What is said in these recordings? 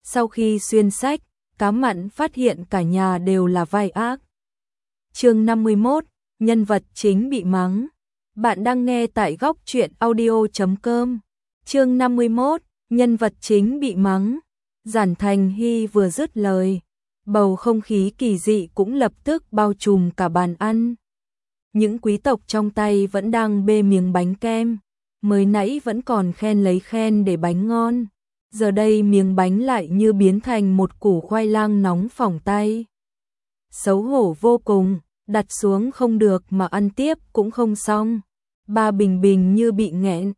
Sau khi xuyên sách, cá mặn phát hiện cả nhà đều là vai ác. Chương 51, nhân vật chính bị mắng. Bạn đang nghe tại góc truyện audio.com. Chương 51, nhân vật chính bị mắng. Giản Thành Hy vừa dứt lời, bầu không khí kỳ dị cũng lập tức bao trùm cả bàn ăn. Những quý tộc trong tay vẫn đang bê miếng bánh kem, mới nãy vẫn còn khen lấy khen để bánh ngon, giờ đây miếng bánh lại như biến thành một củ khoai lang nóng phỏng tay. Xấu hổ vô cùng, đặt xuống không được mà ăn tiếp cũng không xong. Ba Bình Bình như bị nghẹn.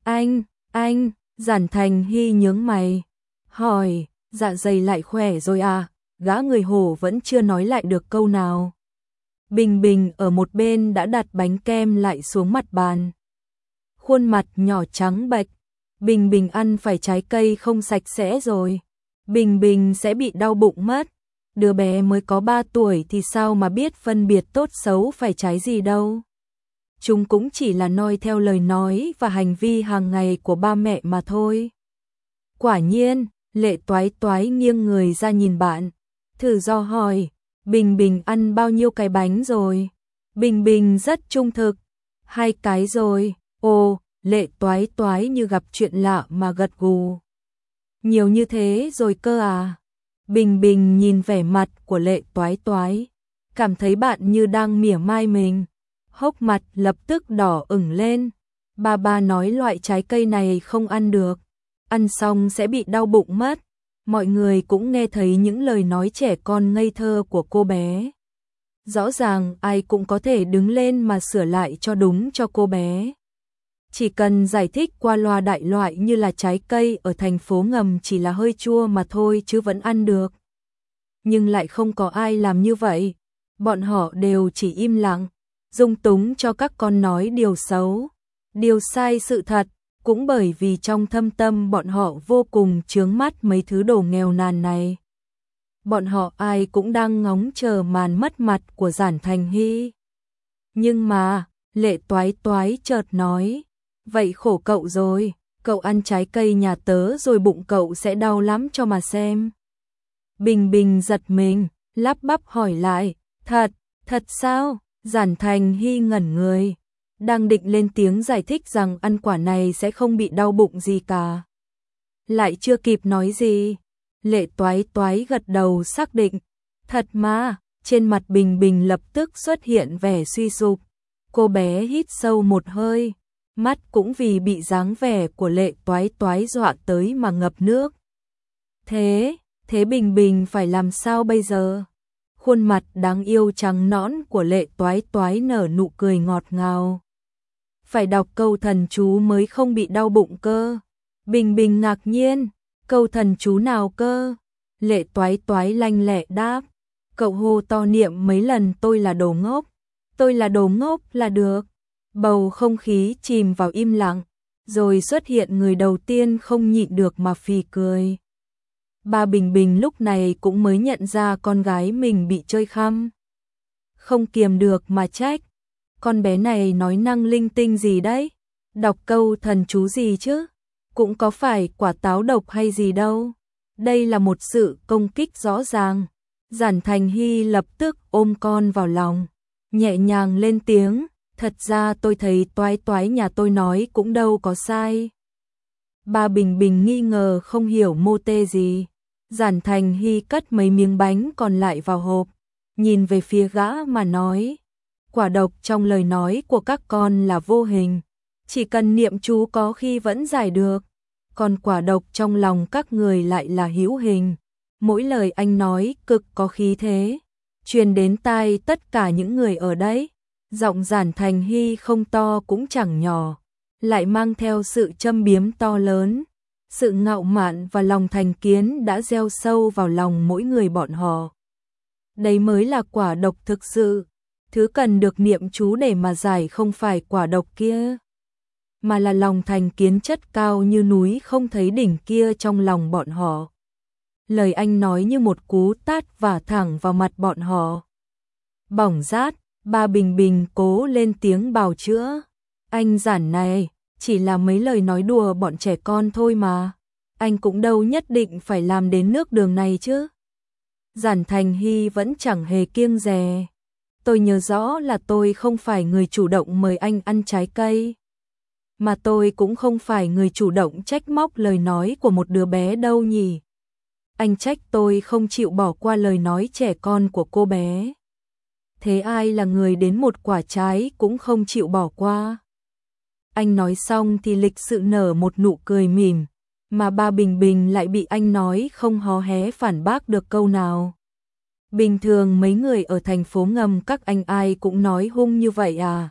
Anh, Giản Thành Hy nhướng mày, hỏi, dạ dày lại khỏe rồi à? Gã người hổ vẫn chưa nói lại được câu nào. Bình Bình ở một bên đã đặt bánh kem lại xuống mặt bàn. Khuôn mặt nhỏ trắng bệch, Bình Bình ăn phải trái cây không sạch sẽ rồi. Bình Bình sẽ bị đau bụng mất. Đứa bé mới có 3 tuổi thì sao mà biết phân biệt tốt xấu phải trái gì đâu. Chúng cũng chỉ là noi theo lời nói và hành vi hàng ngày của ba mẹ mà thôi. Quả nhiên, Lệ Toái Toái nghiêng người ra nhìn bạn, thử do hỏi, Bình Bình ăn bao nhiêu cái bánh rồi? Bình Bình rất trung thực, 2 cái rồi. Ồ, Lệ Toái Toái như gặp chuyện lạ mà gật gù. Nhiều như thế rồi cơ à? Bình Bình nhìn vẻ mặt của Lệ Toái Toái, cảm thấy bạn như đang mỉa mai mình. Hốc mặt lập tức đỏ ửng lên. Ba nói loại trái cây này không ăn được, ăn xong sẽ bị đau bụng mất. Mọi người cũng nghe thấy những lời nói trẻ con ngây thơ của cô bé. Rõ ràng ai cũng có thể đứng lên mà sửa lại cho đúng cho cô bé. Chỉ cần giải thích qua loa đại loại như là trái cây ở thành phố ngầm chỉ là hơi chua mà thôi chứ vẫn ăn được. Nhưng lại không có ai làm như vậy. Bọn họ đều chỉ im lặng, dung túng cho các con nói điều xấu, điều sai sự thật. Cũng bởi vì trong thâm tâm bọn họ vô cùng chướng mắt mấy thứ đồ nghèo nàn này. Bọn họ ai cũng đang ngóng chờ màn mất mặt của Giản Thành Hy. Nhưng mà, Lệ Toái Toái chợt nói, vậy khổ cậu rồi, cậu ăn trái cây nhà tớ rồi bụng cậu sẽ đau lắm cho mà xem. Bình Bình giật mình, lắp bắp hỏi lại, thật sao? Giản Thành Hy ngẩn người, đang định lên tiếng giải thích rằng ăn quả này sẽ không bị đau bụng gì cả. Lại chưa kịp nói gì, Lệ Toái Toái gật đầu xác định, thật mà. Trên mặt Bình Bình lập tức xuất hiện vẻ suy sụp. Cô bé hít sâu một hơi, mắt cũng vì bị dáng vẻ của Lệ Toái Toái dọa tới mà ngập nước. Thế Bình Bình phải làm sao bây giờ? Khuôn mặt đáng yêu trắng nõn của Lệ Toái Toái nở nụ cười ngọt ngào. Phải đọc câu thần chú mới không bị đau bụng cơ. Bình Bình ngạc nhiên, câu thần chú nào cơ? Lệ Toái Toái lanh lẹ đáp, cậu hô to niệm mấy lần tôi là đồ ngốc là được. Bầu không khí chìm vào im lặng, rồi xuất hiện người đầu tiên không nhịn được mà phì cười. Ba Bình Bình lúc này cũng mới nhận ra con gái mình bị chơi khăm. Không kiềm được mà trách, con bé này nói năng linh tinh gì đấy, đọc câu thần chú gì chứ, cũng có phải quả táo độc hay gì đâu. Đây là một sự công kích rõ ràng. Giản Thành Hy lập tức ôm con vào lòng, nhẹ nhàng lên tiếng, thật ra tôi thấy Toái Toái nhà tôi nói cũng đâu có sai. Ba Bình Bình nghi ngờ không hiểu mô tê gì. Giản Thành Hy cất mấy miếng bánh còn lại vào hộp, nhìn về phía gã mà nói, quả độc trong lời nói của các con là vô hình, chỉ cần niệm chú có khi vẫn giải được, còn quả độc trong lòng các người lại là hữu hình. Mỗi lời anh nói cực có khí thế, truyền đến tai tất cả những người ở đấy. Giọng Giản Thành Hy không to cũng chẳng nhỏ, lại mang theo sự châm biếm to lớn. Sự ngạo mạn và lòng thành kiến đã gieo sâu vào lòng mỗi người bọn họ. Đấy mới là quả độc thực sự. Thứ cần được niệm chú để mà giải không phải quả độc kia, mà là lòng thành kiến chất cao như núi không thấy đỉnh kia trong lòng bọn họ. Lời anh nói như một cú tát vả thẳng vào mặt bọn họ. Bỏng rát, ba Bình Bình cố lên tiếng bào chữa. Anh Giản này, chỉ là mấy lời nói đùa bọn trẻ con thôi mà. Anh cũng đâu nhất định phải làm đến nước đường này chứ. Giản Thành Hy vẫn chẳng hề kiêng dè. Tôi nhớ rõ là tôi không phải người chủ động mời anh ăn trái cây. Mà tôi cũng không phải người chủ động trách móc lời nói của một đứa bé đâu nhỉ. Anh trách tôi không chịu bỏ qua lời nói trẻ con của cô bé. Thế ai là người đến một quả trái cũng không chịu bỏ qua? Anh nói xong thì lịch sự nở một nụ cười mỉm, mà ba Bình Bình lại bị anh nói không hó hé phản bác được câu nào. Bình thường mấy người ở thành phố ngầm các anh ai cũng nói hung như vậy à?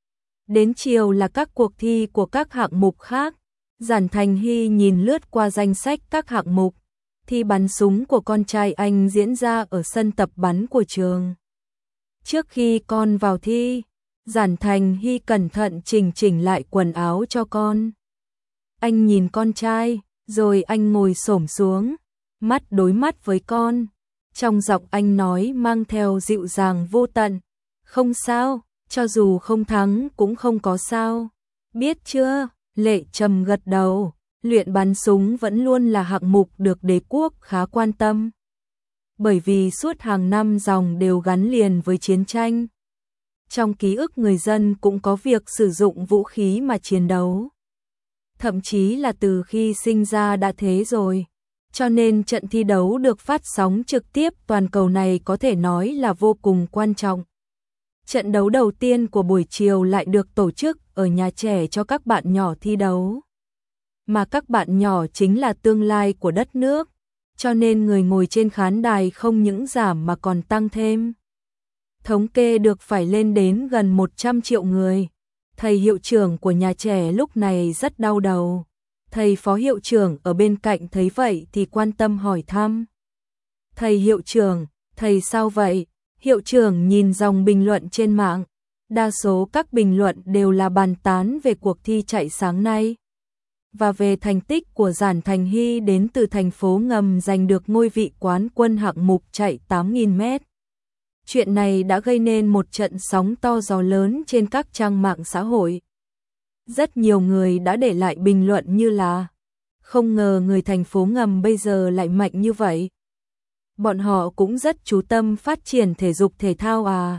Đến chiều là các cuộc thi của các hạng mục khác. Giản Thành Hy nhìn lướt qua danh sách các hạng mục. Thi bắn súng của con trai anh diễn ra ở sân tập bắn của trường. Trước khi con vào thi, Giản Thành Hy cẩn thận chỉnh lại quần áo cho con. Anh nhìn con trai, rồi anh ngồi xổm xuống, mắt đối mắt với con. Trong giọng anh nói mang theo dịu dàng vô tận. Không sao, cho dù không thắng cũng không có sao. Biết chưa? Lệ Trầm gật đầu. Luyện bắn súng vẫn luôn là hạng mục được đế quốc khá quan tâm. Bởi vì suốt hàng năm dòng đều gắn liền với chiến tranh. Trong ký ức người dân cũng có việc sử dụng vũ khí mà chiến đấu. Thậm chí là từ khi sinh ra đã thế rồi. Cho nên trận thi đấu được phát sóng trực tiếp toàn cầu này có thể nói là vô cùng quan trọng. Trận đấu đầu tiên của buổi chiều lại được tổ chức ở nhà trẻ cho các bạn nhỏ thi đấu. Mà các bạn nhỏ chính là tương lai của đất nước, cho nên người ngồi trên khán đài không những giảm mà còn tăng thêm. Thống kê được phải lên đến gần 100 triệu người. Thầy hiệu trưởng của nhà trẻ lúc này rất đau đầu. Thầy phó hiệu trưởng ở bên cạnh thấy vậy thì quan tâm hỏi thăm. Thầy hiệu trưởng, thầy sao vậy? Hiệu trưởng nhìn dòng bình luận trên mạng. Đa số các bình luận đều là bàn tán về cuộc thi chạy sáng nay. Và về thành tích của Giản Thành Hy đến từ thành phố ngầm giành được ngôi vị quán quân hạng mục chạy 8.000 mét. Chuyện này đã gây nên một trận sóng to gió lớn trên các trang mạng xã hội. Rất nhiều người đã để lại bình luận như là không ngờ người thành phố ngầm bây giờ lại mạnh như vậy. Bọn họ cũng rất chú tâm phát triển thể dục thể thao à.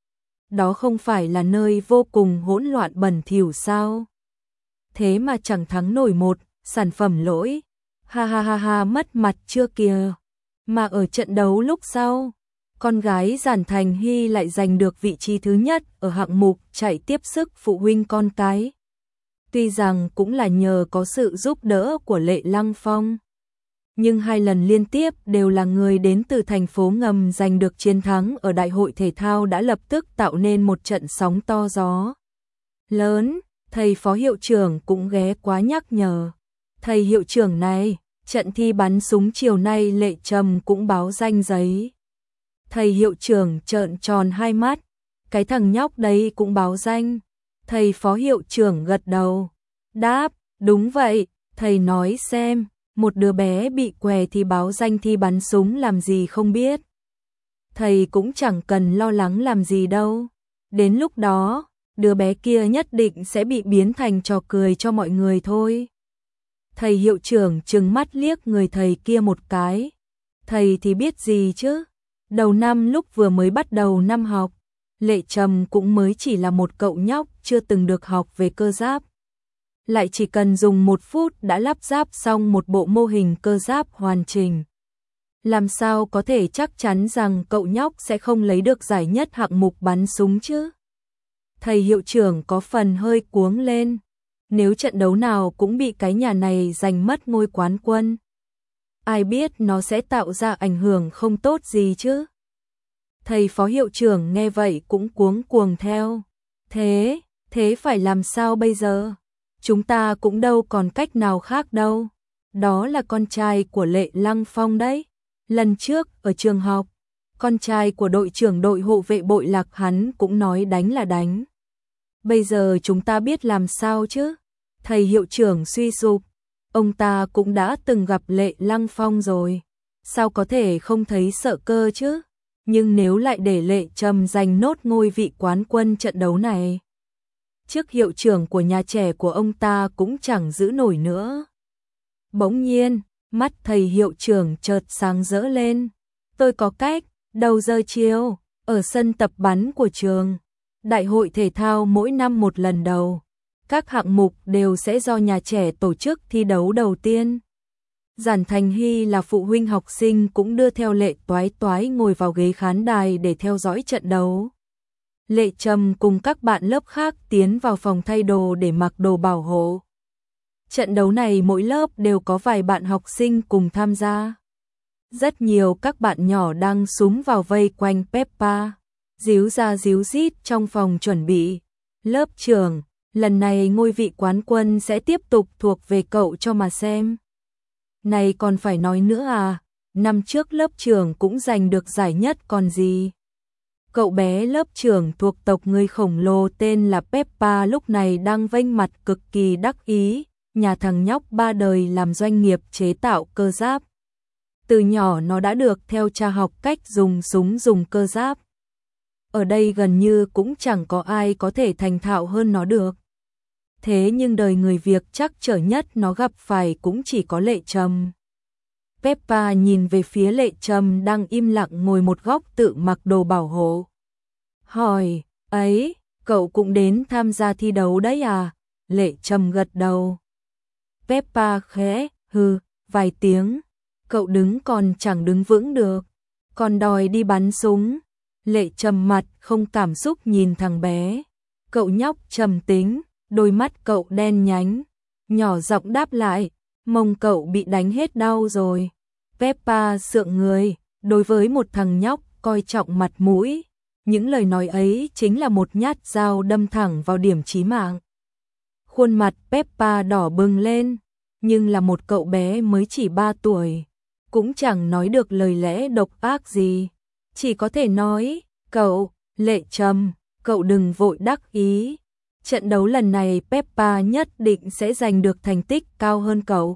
Đó không phải là nơi vô cùng hỗn loạn bẩn thỉu sao? Thế mà chẳng thắng nổi một sản phẩm lỗi. Ha ha ha ha, mất mặt chưa kìa. Mà ở trận đấu lúc sau, con gái Giản Thành Hy lại giành được vị trí thứ nhất ở hạng mục chạy tiếp sức phụ huynh con cái. Tuy rằng cũng là nhờ có sự giúp đỡ của Lệ Lăng Phong, nhưng 2 lần liên tiếp đều là người đến từ thành phố ngầm giành được chiến thắng ở đại hội thể thao đã lập tức tạo nên một trận sóng to gió lớn. Thầy phó hiệu trưởng cũng ghé quá nhắc nhở. Thầy hiệu trưởng này, trận thi bắn súng chiều nay Lệ Trầm cũng báo danh giấy. Thầy hiệu trưởng trợn tròn hai mắt. Cái thằng nhóc đấy cũng báo danh. Thầy phó hiệu trưởng gật đầu. Đáp, đúng vậy. Thầy nói xem, một đứa bé bị què thì báo danh thi bắn súng làm gì không biết. Thầy cũng chẳng cần lo lắng làm gì đâu. Đến lúc đó, đứa bé kia nhất định sẽ bị biến thành trò cười cho mọi người thôi. Thầy hiệu trưởng trừng mắt liếc người thầy kia một cái. Thầy thì biết gì chứ. Đầu năm lúc vừa mới bắt đầu năm học, Lệ Trầm cũng mới chỉ là một cậu nhóc chưa từng được học về cơ giáp. Lại chỉ cần dùng 1 phút đã lắp ráp xong một bộ mô hình cơ giáp hoàn chỉnh. Làm sao có thể chắc chắn rằng cậu nhóc sẽ không lấy được giải nhất hạng mục bắn súng chứ? Thầy hiệu trưởng có phần hơi cuống lên. Nếu trận đấu nào cũng bị cái nhà này giành mất ngôi quán quân, ai biết nó sẽ tạo ra ảnh hưởng không tốt gì chứ? Thầy phó hiệu trưởng nghe vậy cũng cuống cuồng theo. Thế phải làm sao bây giờ? Chúng ta cũng đâu còn cách nào khác đâu. Đó là con trai của Lệ Lăng Phong đấy. Lần trước ở trường học, con trai của đội trưởng đội hộ vệ Bội Lạc hắn cũng nói đánh là đánh. Bây giờ chúng ta biết làm sao chứ? Thầy hiệu trưởng suy sụp. Ông ta cũng đã từng gặp Lệ Lăng Phong rồi. Sao có thể không thấy sợ cơ chứ? Nhưng nếu lại để Lệ Trầm giành nốt ngôi vị quán quân trận đấu này, chức hiệu trưởng của nhà trẻ của ông ta cũng chẳng giữ nổi nữa. Bỗng nhiên, mắt thầy hiệu trưởng chợt sáng rỡ lên. Tôi có cách, đầu giờ chiều, ở sân tập bắn của trường. Đại hội thể thao mỗi năm một lần đầu. Các hạng mục đều sẽ do nhà trẻ tổ chức thi đấu đầu tiên. Giản Thành Hy là phụ huynh học sinh cũng đưa theo Lệ Toái Toái ngồi vào ghế khán đài để theo dõi trận đấu. Lệ Trầm cùng các bạn lớp khác tiến vào phòng thay đồ để mặc đồ bảo hộ. Trận đấu này mỗi lớp đều có vài bạn học sinh cùng tham gia. Rất nhiều các bạn nhỏ đang súm vào vây quanh Peppa, díu ra díu dít trong phòng chuẩn bị. Lớp trưởng, lần này ngôi vị quán quân sẽ tiếp tục thuộc về cậu cho mà xem. Này còn phải nói nữa à, năm trước lớp trưởng cũng giành được giải nhất còn gì. Cậu bé lớp trưởng thuộc tộc người khổng lồ tên là Peppa lúc này đang vênh mặt cực kỳ đắc ý, nhà thằng nhóc ba đời làm doanh nghiệp chế tạo cơ giáp. Từ nhỏ nó đã được theo cha học cách dùng súng dùng cơ giáp. Ở đây gần như cũng chẳng có ai có thể thành thạo hơn nó được. Thế nhưng đời người Việt chắc trở nhất nó gặp phải cũng chỉ có Lệ Trầm. Peppa nhìn về phía Lệ Trầm đang im lặng ngồi một góc tự mặc đồ bảo hộ. Hỏi, ấy, cậu cũng đến tham gia thi đấu đấy à? Lệ Trầm gật đầu. Peppa khẽ, hừ, vài tiếng. Cậu đứng còn chẳng đứng vững được. Còn đòi đi bắn súng. Lệ Trầm mặt không cảm xúc nhìn thằng bé. Cậu nhóc trầm tính, đôi mắt cậu đen nhánh. Nhỏ giọng đáp lại, mông cậu bị đánh hết đau rồi. Peppa sượng người, đối với một thằng nhóc coi trọng mặt mũi. Những lời nói ấy chính là một nhát dao đâm thẳng vào điểm chí mạng. Khuôn mặt Peppa đỏ bừng lên, nhưng là một cậu bé mới chỉ 3 tuổi. Cũng chẳng nói được lời lẽ độc ác gì. Chỉ có thể nói, cậu, Lệ Trầm, cậu đừng vội đắc ý. Trận đấu lần này Peppa nhất định sẽ giành được thành tích cao hơn cậu.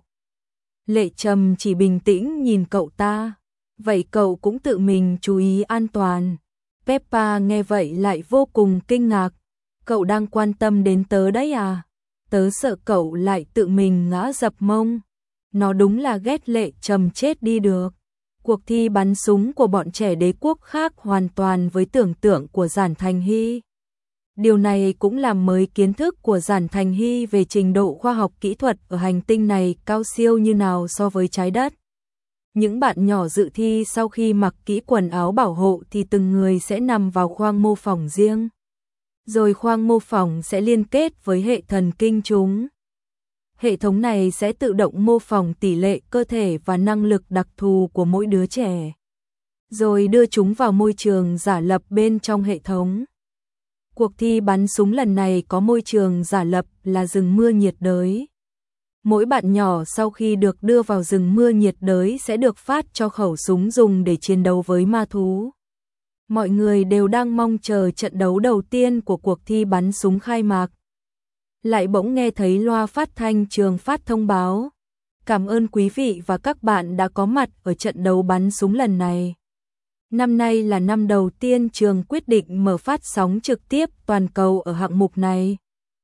Lệ Trầm chỉ bình tĩnh nhìn cậu ta. Vậy cậu cũng tự mình chú ý an toàn. Peppa nghe vậy lại vô cùng kinh ngạc. Cậu đang quan tâm đến tớ đấy à? Tớ sợ cậu lại tự mình ngã dập mông. Nó đúng là ghét Lệ Trầm chết đi được. Cuộc thi bắn súng của bọn trẻ đế quốc khác hoàn toàn với tưởng tượng của Giản Thành Hy. Điều này cũng làm mới kiến thức của Giản Thành Hy về trình độ khoa học kỹ thuật ở hành tinh này cao siêu như nào so với trái đất. Những bạn nhỏ dự thi sau khi mặc kỹ quần áo bảo hộ thì từng người sẽ nằm vào khoang mô phỏng riêng. Rồi khoang mô phỏng sẽ liên kết với hệ thần kinh chúng. Hệ thống này sẽ tự động mô phỏng tỷ lệ cơ thể và năng lực đặc thù của mỗi đứa trẻ. Rồi đưa chúng vào môi trường giả lập bên trong hệ thống. Cuộc thi bắn súng lần này có môi trường giả lập là rừng mưa nhiệt đới. Mỗi bạn nhỏ sau khi được đưa vào rừng mưa nhiệt đới sẽ được phát cho khẩu súng dùng để chiến đấu với ma thú. Mọi người đều đang mong chờ trận đấu đầu tiên của cuộc thi bắn súng khai mạc. Lại bỗng nghe thấy loa phát thanh trường phát thông báo. Cảm ơn quý vị và các bạn đã có mặt ở trận đấu bắn súng lần này. Năm nay là năm đầu tiên trường quyết định mở phát sóng trực tiếp toàn cầu ở hạng mục này.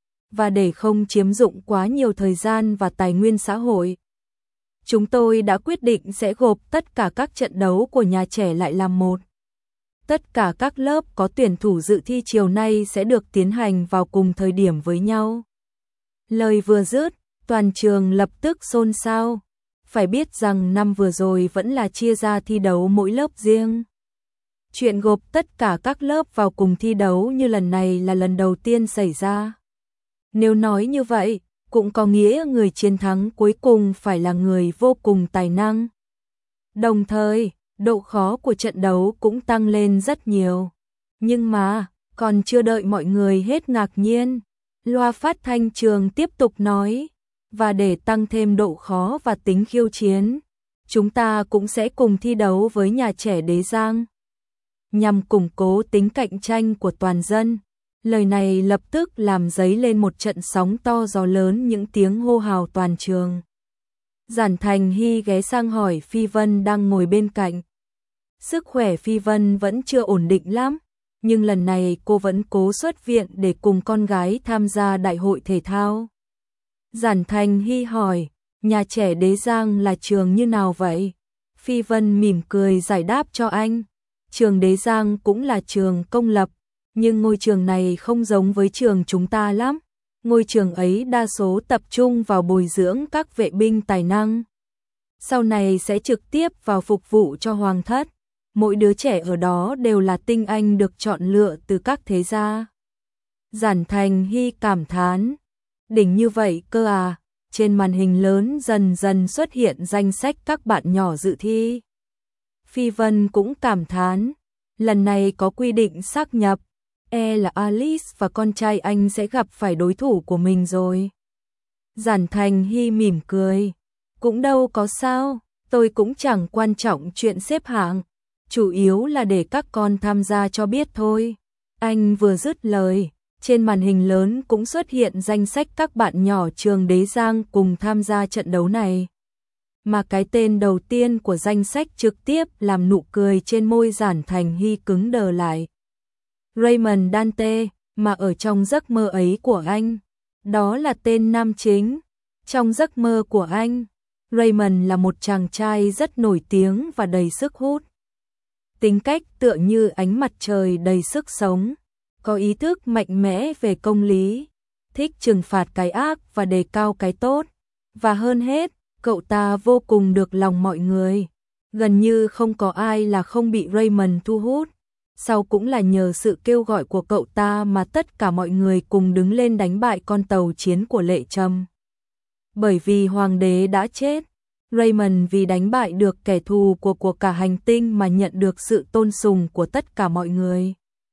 Và để không chiếm dụng quá nhiều thời gian và tài nguyên xã hội, chúng tôi đã quyết định sẽ gộp tất cả các trận đấu của nhà trẻ lại làm một. Tất cả các lớp có tuyển thủ dự thi chiều nay sẽ được tiến hành vào cùng thời điểm với nhau. Lời vừa dứt, toàn trường lập tức xôn xao. Phải biết rằng năm vừa rồi vẫn là chia ra thi đấu mỗi lớp riêng. Chuyện gộp tất cả các lớp vào cùng thi đấu như lần này là lần đầu tiên xảy ra. Nếu nói như vậy, cũng có nghĩa người chiến thắng cuối cùng phải là người vô cùng tài năng. Đồng thời, độ khó của trận đấu cũng tăng lên rất nhiều. Nhưng mà, còn chưa đợi mọi người hết ngạc nhiên, loa phát thanh trường tiếp tục nói, và để tăng thêm độ khó và tính khiêu chiến, chúng ta cũng sẽ cùng thi đấu với nhà trẻ Đế Giang. Nhằm củng cố tính cạnh tranh của toàn dân, lời này lập tức làm dấy lên một trận sóng to gió lớn, những tiếng hô hào toàn trường. Giản Thành Hy ghé sang hỏi Phi Vân đang ngồi bên cạnh. Sức khỏe Phi Vân vẫn chưa ổn định lắm, nhưng lần này cô vẫn cố xuất viện để cùng con gái tham gia đại hội thể thao. Giản Thành Hy hỏi, Nhà trẻ Đế Giang là trường như nào vậy? Phi Vân mỉm cười giải đáp cho anh. Trường Đế Giang cũng là trường công lập, nhưng ngôi trường này không giống với trường chúng ta lắm. Ngôi trường ấy đa số tập trung vào bồi dưỡng các vệ binh tài năng. Sau này sẽ trực tiếp vào phục vụ cho hoàng thất. Mỗi đứa trẻ ở đó đều là tinh anh được chọn lựa từ các thế gia. Giản Thành Hy cảm thán. Đỉnh như vậy cơ à? Trên màn hình lớn dần dần xuất hiện danh sách các bạn nhỏ dự thi. Phi Vân cũng cảm thán. Lần này có quy định sáp nhập, là Alice và con trai anh sẽ gặp phải đối thủ của mình rồi. Giản Thành Hy mỉm cười. Cũng đâu có sao, tôi cũng chẳng quan trọng chuyện xếp hạng. Chủ yếu là để các con tham gia cho biết thôi. Anh vừa dứt lời, trên màn hình lớn cũng xuất hiện danh sách các bạn nhỏ trường Đế Giang cùng tham gia trận đấu này. Mà cái tên đầu tiên của danh sách trực tiếp làm nụ cười trên môi Giản Thành Hy cứng đờ lại. Raymond Dante, mà ở trong giấc mơ ấy của anh, đó là tên nam chính. Trong giấc mơ của anh, Raymond là một chàng trai rất nổi tiếng và đầy sức hút. Tính cách tựa như ánh mặt trời đầy sức sống, có ý thức mạnh mẽ về công lý, thích trừng phạt cái ác và đề cao cái tốt. Và hơn hết, cậu ta vô cùng được lòng mọi người. Gần như không có ai là không bị Raymond thu hút. Sau cũng là nhờ sự kêu gọi của cậu ta mà tất cả mọi người cùng đứng lên đánh bại con tàu chiến của Lệ Trầm. Bởi vì hoàng đế đã chết, Raymond vì đánh bại được kẻ thù của cả hành tinh mà nhận được sự tôn sùng của tất cả mọi người.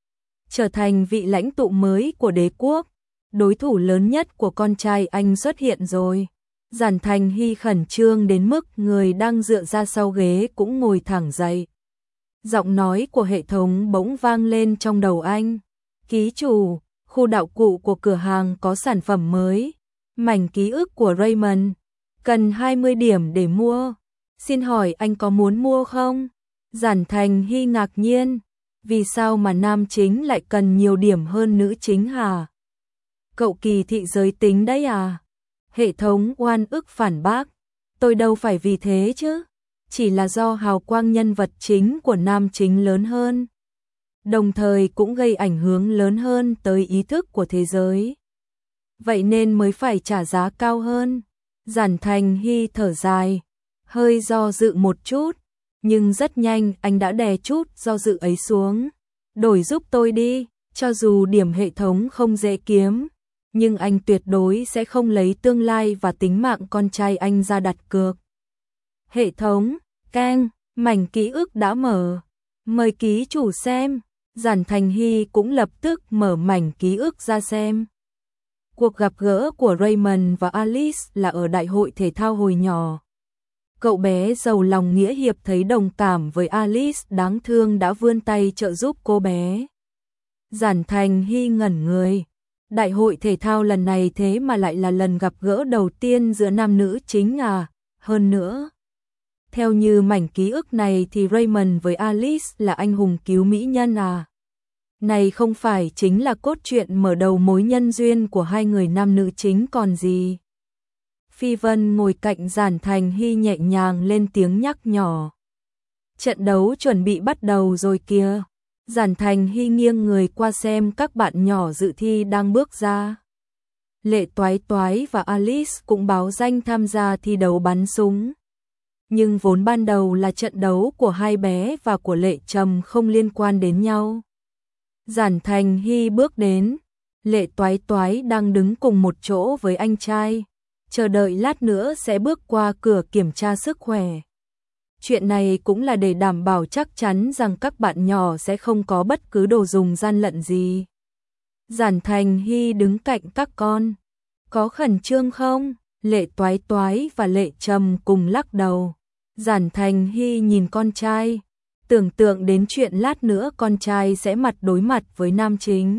Trở thành vị lãnh tụ mới của đế quốc, đối thủ lớn nhất của con trai anh xuất hiện rồi. Giản Thành Hy khẩn trương đến mức người đang dựa ra sau ghế cũng ngồi thẳng dậy. Giọng nói của hệ thống bỗng vang lên trong đầu anh. Ký chủ, khu đạo cụ của cửa hàng có sản phẩm mới. Mảnh ký ức của Raymond. Cần 20 điểm để mua. Xin hỏi anh có muốn mua không? Giản Thành Hy ngạc nhiên. Vì sao mà nam chính lại cần nhiều điểm hơn nữ chính hả? Cậu kỳ thị giới tính đấy à? Hệ thống oan ức phản bác. Tôi đâu phải vì thế chứ. Chỉ là do hào quang nhân vật chính của nam chính lớn hơn. Đồng thời cũng gây ảnh hưởng lớn hơn tới ý thức của thế giới. Vậy nên mới phải trả giá cao hơn. Giản Thành Hy thở dài, hơi do dự một chút, nhưng rất nhanh anh đã đè chút do dự ấy xuống. Đổi giúp tôi đi, cho dù điểm hệ thống không dễ kiếm, nhưng anh tuyệt đối sẽ không lấy tương lai và tính mạng con trai anh ra đặt cược. Hệ thống, keng, mảnh ký ức đã mở. Mời ký chủ xem. Giản Thành Hy cũng lập tức mở mảnh ký ức ra xem. Cuộc gặp gỡ của Raymond và Alice là ở đại hội thể thao hồi nhỏ. Cậu bé giàu lòng nghĩa hiệp thấy đồng cảm với Alice đáng thương đã vươn tay trợ giúp cô bé. Giản Thành Hy ngẩn người. Đại hội thể thao lần này thế mà lại là lần gặp gỡ đầu tiên giữa nam nữ chính à? Hơn nữa, theo như mảnh ký ức này thì Raymond với Alice là anh hùng cứu mỹ nhân à? Này không phải chính là cốt truyện mở đầu mối nhân duyên của hai người nam nữ chính còn gì. Phi Vân ngồi cạnh Giản Thành Hy nhẹ nhàng lên tiếng nhắc nhỏ. Trận đấu chuẩn bị bắt đầu rồi kìa. Giản Thành Hy nghiêng người qua xem các bạn nhỏ dự thi đang bước ra. Lệ Toái Toái và Alice cũng báo danh tham gia thi đấu bắn súng. Nhưng vốn ban đầu là trận đấu của hai bé và của Lệ Trầm không liên quan đến nhau. Giản Thành Hy bước đến, Lệ Toái Toái đang đứng cùng một chỗ với anh trai, chờ đợi lát nữa sẽ bước qua cửa kiểm tra sức khỏe. Chuyện này cũng là để đảm bảo chắc chắn rằng các bạn nhỏ sẽ không có bất cứ đồ dùng gian lận gì. Giản Thành Hy đứng cạnh các con. Có khẩn trương không? Lệ Toái Toái và Lệ Trầm cùng lắc đầu. Giản Thành Hy nhìn con trai, tưởng tượng đến chuyện lát nữa con trai sẽ mặt đối mặt với nam chính.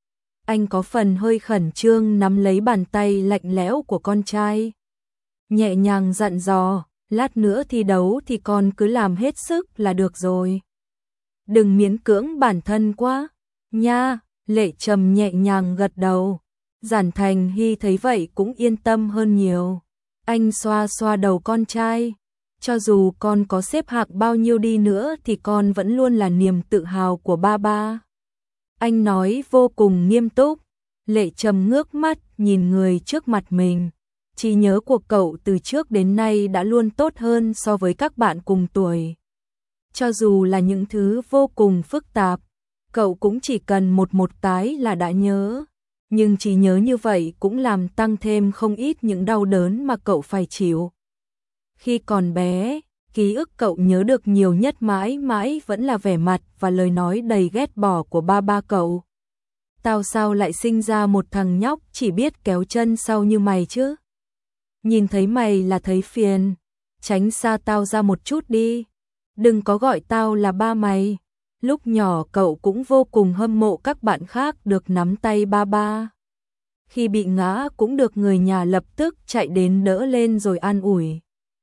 Anh có phần hơi khẩn trương nắm lấy bàn tay lạnh lẽo của con trai. Nhẹ nhàng dặn dò, lát nữa thi đấu thì con cứ làm hết sức là được rồi. Đừng miễn cưỡng bản thân quá, nha. Lệ Trầm nhẹ nhàng gật đầu. Giản Thành Hy thấy vậy cũng yên tâm hơn nhiều. Anh xoa xoa đầu con trai. Cho dù con có xếp hạng bao nhiêu đi nữa thì con vẫn luôn là niềm tự hào của ba ba. Anh nói vô cùng nghiêm túc. Lệ Trầm ngước mắt nhìn người trước mặt mình. Trí nhớ của cậu từ trước đến nay đã luôn tốt hơn so với các bạn cùng tuổi. Cho dù là những thứ vô cùng phức tạp, cậu cũng chỉ cần một cái là đã nhớ. Nhưng trí nhớ như vậy cũng làm tăng thêm không ít những đau đớn mà cậu phải chịu. Khi còn bé, ký ức cậu nhớ được nhiều nhất mãi mãi vẫn là vẻ mặt và lời nói đầy ghét bỏ của ba ba cậu. Tao sao lại sinh ra một thằng nhóc chỉ biết kéo chân sau như mày chứ? Nhìn thấy mày là thấy phiền, tránh xa tao ra một chút đi. Đừng có gọi tao là ba mày. Lúc nhỏ cậu cũng vô cùng hâm mộ các bạn khác được nắm tay ba ba. Khi bị ngã cũng được người nhà lập tức chạy đến đỡ lên rồi an ủi.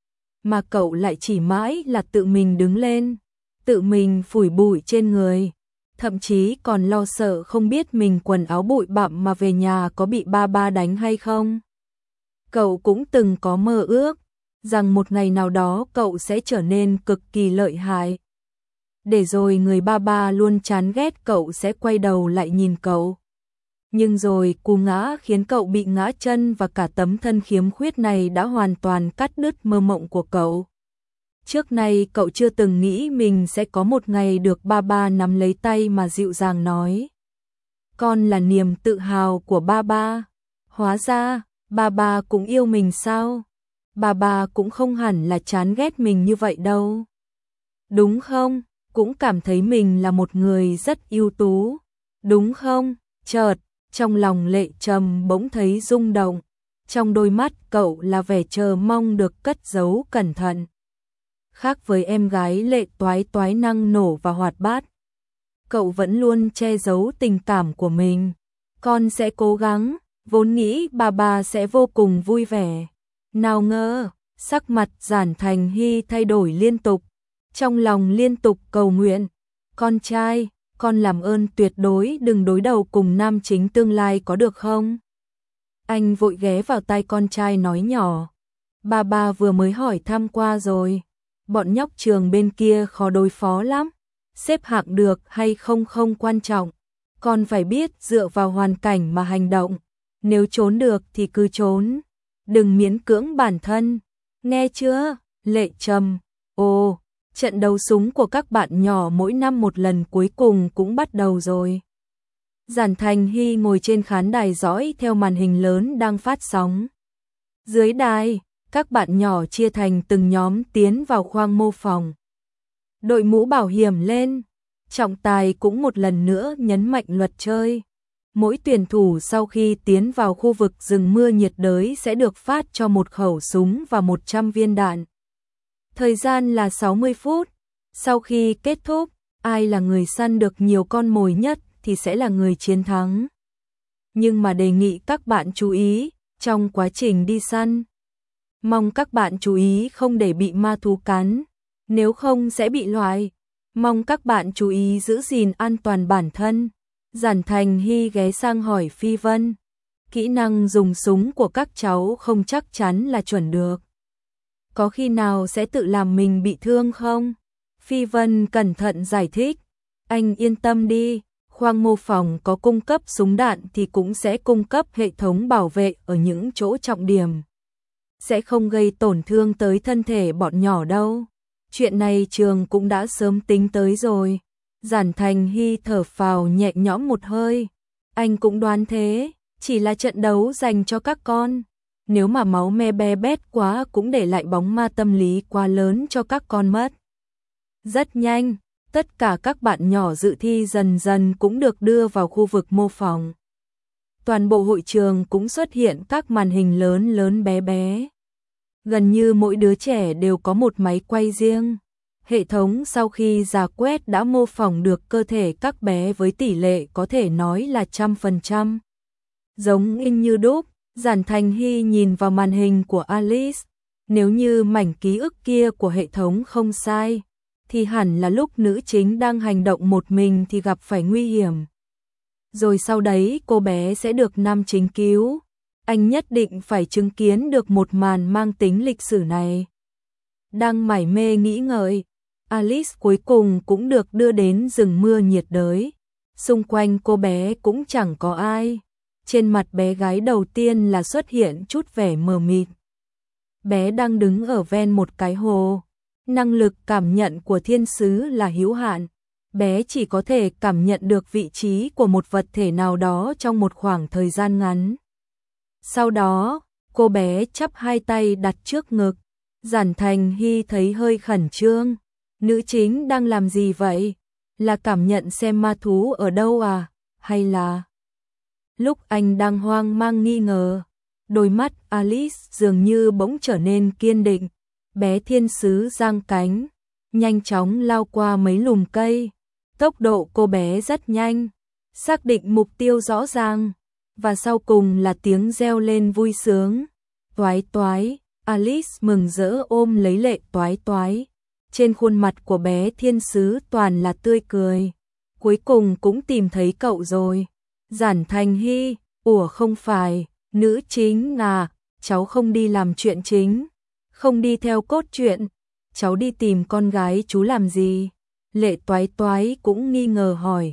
Mà cậu lại chỉ mãi là tự mình đứng lên, tự mình phủi bụi trên người. Thậm chí còn lo sợ không biết mình quần áo bụi bặm mà về nhà có bị ba ba đánh hay không. Cậu cũng từng có mơ ước rằng một ngày nào đó cậu sẽ trở nên cực kỳ lợi hại. Để rồi người ba ba luôn chán ghét cậu sẽ quay đầu lại nhìn cậu. Nhưng rồi cú ngã khiến cậu bị ngã chân và cả tấm thân khiếm khuyết này đã hoàn toàn cắt đứt mơ mộng của cậu. Trước nay cậu chưa từng nghĩ mình sẽ có một ngày được ba ba nắm lấy tay mà dịu dàng nói. Con là niềm tự hào của ba ba. Hóa ra, ba ba cũng yêu mình sao? Ba ba cũng không hẳn là chán ghét mình như vậy đâu. Đúng không? Cũng cảm thấy mình là một người rất ưu tú. Đúng không? Chợt, trong lòng Lệ Trầm bỗng thấy rung động. Trong đôi mắt cậu là vẻ chờ mong được cất giấu cẩn thận. Khác với em gái Lệ Toái Toái năng nổ và hoạt bát, cậu vẫn luôn che giấu tình cảm của mình. Con sẽ cố gắng, vốn nghĩ bà bà sẽ vô cùng vui vẻ. Nào ngờ, sắc mặt Giản Thành Hy thay đổi liên tục, trong lòng liên tục cầu nguyện. Con trai, con làm ơn tuyệt đối đừng đối đầu cùng nam chính tương lai có được không? Anh vội ghé vào tai con trai nói nhỏ. Bà bà vừa mới hỏi thăm qua rồi. Bọn nhóc trường bên kia khó đối phó lắm. Xếp hạng được hay không không quan trọng. Con phải biết dựa vào hoàn cảnh mà hành động. Nếu trốn được thì cứ trốn. Đừng miễn cưỡng bản thân. Nghe chưa? Lệ Trầm. Ồ, trận đấu súng của các bạn nhỏ mỗi năm một lần cuối cùng cũng bắt đầu rồi. Giản Thành Hy ngồi trên khán đài dõi theo màn hình lớn đang phát sóng. Dưới đài, các bạn nhỏ chia thành từng nhóm tiến vào khoang mô phỏng. Đội mũ bảo hiểm lên. Trọng tài cũng một lần nữa nhấn mạnh luật chơi. Mỗi tuyển thủ sau khi tiến vào khu vực rừng mưa nhiệt đới sẽ được phát cho một khẩu súng và 100 viên đạn. Thời gian là 60 phút. Sau khi kết thúc, ai là người săn được nhiều con mồi nhất thì sẽ là người chiến thắng. Nhưng mà đề nghị các bạn chú ý, trong quá trình đi săn, mong các bạn chú ý không để bị ma thú cắn, nếu không sẽ bị loại. Mong các bạn chú ý giữ gìn an toàn bản thân. Giản Thành Hy ghé sang hỏi Phi Vân. Kỹ năng dùng súng của các cháu không chắc chắn là chuẩn được. Có khi nào sẽ tự làm mình bị thương không? Phi Vân cẩn thận giải thích. Anh yên tâm đi, khoang mô phỏng có cung cấp súng đạn thì cũng sẽ cung cấp hệ thống bảo vệ ở những chỗ trọng điểm. Sẽ không gây tổn thương tới thân thể bọn nhỏ đâu. Chuyện này trường cũng đã sớm tính tới rồi. Giản Thành Hy thở phào nhẹ nhõm một hơi. Anh cũng đoán thế, chỉ là trận đấu dành cho các con. Nếu mà máu me be bét quá cũng để lại bóng ma tâm lý quá lớn cho các con mất. Rất nhanh, tất cả các bạn nhỏ dự thi dần dần cũng được đưa vào khu vực mô phỏng. Toàn bộ hội trường cũng xuất hiện các màn hình lớn lớn bé bé. Gần như mỗi đứa trẻ đều có một máy quay riêng. Hệ thống sau khi rà quét đã mô phỏng được cơ thể các bé với tỷ lệ có thể nói là 100%. Giống in như đúc, Giản Thành Hy nhìn vào màn hình của Alice. Nếu như mảnh ký ức kia của hệ thống không sai, thì hẳn là lúc nữ chính đang hành động một mình thì gặp phải nguy hiểm. Rồi sau đấy cô bé sẽ được nam chính cứu. Anh nhất định phải chứng kiến được một màn mang tính lịch sử này. Đang mải mê nghĩ ngợi, Alice cuối cùng cũng được đưa đến rừng mưa nhiệt đới. Xung quanh cô bé cũng chẳng có ai. Trên mặt bé gái đầu tiên là xuất hiện chút vẻ mờ mịt. Bé đang đứng ở ven một cái hồ. Năng lực cảm nhận của thiên sứ là hữu hạn. Bé chỉ có thể cảm nhận được vị trí của một vật thể nào đó trong một khoảng thời gian ngắn. Sau đó, cô bé chắp hai tay đặt trước ngực. Giản Thành Hy thấy hơi khẩn trương. Nữ chính đang làm gì vậy? Là cảm nhận xem ma thú ở đâu à? Hay là... Lúc anh đang hoang mang nghi ngờ, đôi mắt Alice dường như bỗng trở nên kiên định. Bé thiên sứ giang cánh, nhanh chóng lao qua mấy lùm cây. Tốc độ cô bé rất nhanh, xác định mục tiêu rõ ràng. Và sau cùng là tiếng reo lên vui sướng. Toái toái, Alice mừng rỡ ôm lấy Lệ Toái Toái. Trên khuôn mặt của bé thiên sứ toàn là tươi cười. Cuối cùng cũng tìm thấy cậu rồi. Giản Thành Hy, ủa không phải, nữ chính à, cháu không đi làm chuyện chính, không đi theo cốt truyện, cháu đi tìm con gái chú làm gì? Lệ Toái Toái cũng nghi ngờ hỏi.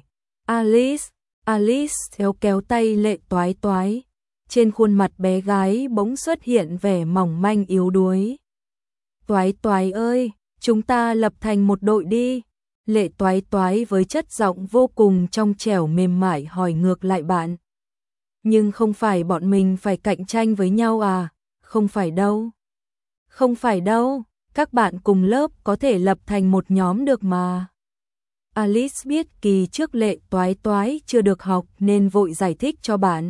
Alice theo kéo tay Lệ Toái Toái. Trên khuôn mặt bé gái bỗng xuất hiện vẻ mỏng manh yếu đuối. Toái Toái ơi, chúng ta lập thành một đội đi. Lệ Toái Toái với chất giọng vô cùng trong trẻo mềm mại hỏi ngược lại bạn. Nhưng không phải bọn mình phải cạnh tranh với nhau à? Không phải đâu. Không phải đâu, các bạn cùng lớp có thể lập thành một nhóm được mà. Alice biết kỳ trước Lệ Toái Toái chưa được học nên vội giải thích cho bạn.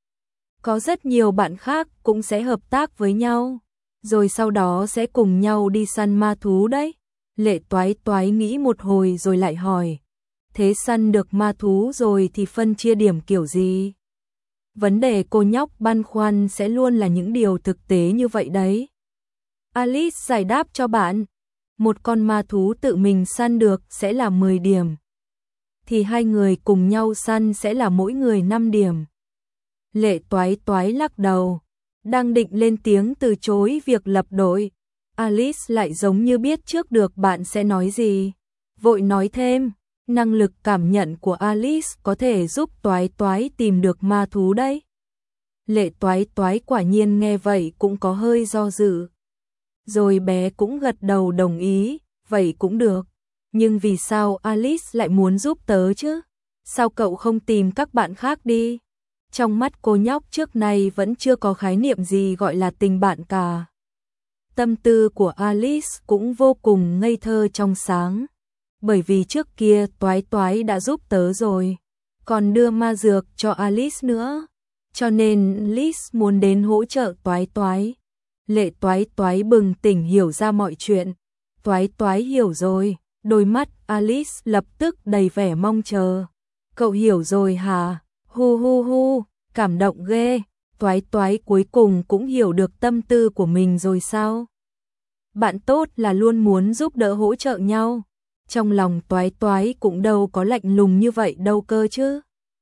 Có rất nhiều bạn khác cũng sẽ hợp tác với nhau, rồi sau đó sẽ cùng nhau đi săn ma thú đấy. Lệ Toái Toái nghĩ một hồi rồi lại hỏi, thế săn được ma thú rồi thì phân chia điểm kiểu gì? Vấn đề cô nhóc băn khoăn sẽ luôn là những điều thực tế như vậy đấy. Alice giải đáp cho bạn, một con ma thú tự mình săn được sẽ là 10 điểm, thì hai người cùng nhau săn sẽ là mỗi người 5 điểm. Lệ Toái Toái lắc đầu, đang định lên tiếng từ chối việc lập đội. Alice lại giống như biết trước được bạn sẽ nói gì. Vội nói thêm, năng lực cảm nhận của Alice có thể giúp Toái Toái tìm được ma thú đấy. Lệ Toái Toái quả nhiên nghe vậy cũng có hơi do dự. Rồi bé cũng gật đầu đồng ý, vậy cũng được. Nhưng vì sao Alice lại muốn giúp tớ chứ? Sao cậu không tìm các bạn khác đi? Trong mắt cô nhóc trước nay vẫn chưa có khái niệm gì gọi là tình bạn cả. Tâm tư của Alice cũng vô cùng ngây thơ trong sáng. Bởi vì trước kia Toái Toái đã giúp tớ rồi, còn đưa ma dược cho Alice nữa. Cho nên Alice muốn đến hỗ trợ Toái Toái. Lệ Toái Toái bừng tỉnh hiểu ra mọi chuyện. Toái Toái hiểu rồi, đôi mắt Alice lập tức đầy vẻ mong chờ. Cậu hiểu rồi hả? Hu hu hu, cảm động ghê. Toái Toái cuối cùng cũng hiểu được tâm tư của mình rồi sao? Bạn tốt là luôn muốn giúp đỡ hỗ trợ nhau. Trong lòng Toái Toái cũng đâu có lạnh lùng như vậy đâu cơ chứ.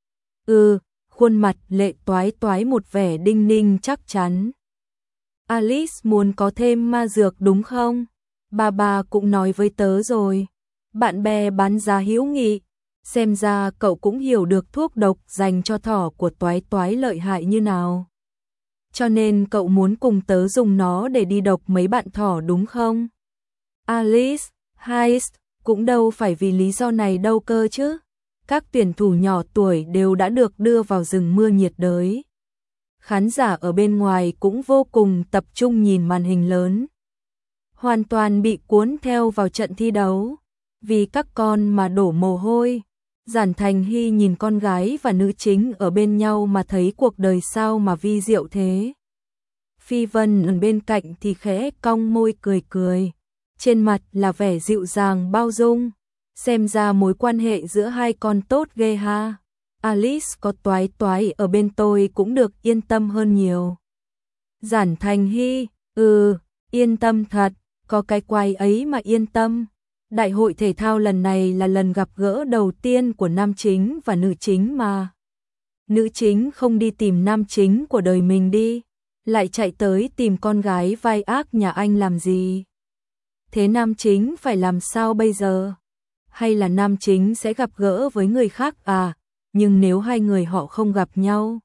Khuôn mặt Lệ Toái Toái một vẻ đinh ninh chắc chắn. Alice muốn có thêm ma dược đúng không? Bà cũng nói với tớ rồi. Bạn bè bán giá hữu nghị. Xem ra cậu cũng hiểu được thuốc độc dành cho thỏ của Toái Toái lợi hại như nào. Cho nên cậu muốn cùng tớ dùng nó để đi độc mấy bạn thỏ đúng không? Alice, Heist, cũng đâu phải vì lý do này đâu cơ chứ. Các tuyển thủ nhỏ tuổi đều đã được đưa vào rừng mưa nhiệt đới. Khán giả ở bên ngoài cũng vô cùng tập trung nhìn màn hình lớn. Hoàn toàn bị cuốn theo vào trận thi đấu. Vì các con mà đổ mồ hôi. Giản Thành Hy nhìn con gái và nữ chính ở bên nhau mà thấy cuộc đời sao mà vi diệu thế. Phi Vân ở bên cạnh thì khẽ cong môi cười cười. Trên mặt là vẻ dịu dàng bao dung. Xem ra mối quan hệ giữa hai con tốt ghê ha. Alice có Toái Toái ở bên tôi cũng được yên tâm hơn nhiều. Giản Thành Hy, yên tâm thật, có cái quái ấy mà yên tâm. Đại hội thể thao lần này là lần gặp gỡ đầu tiên của nam chính và nữ chính mà. Nữ chính không đi tìm nam chính của đời mình đi, lại chạy tới tìm con gái vai ác nhà anh làm gì? Thế nam chính phải làm sao bây giờ? Hay là nam chính sẽ gặp gỡ với người khác à? Nhưng nếu hai người họ không gặp nhau,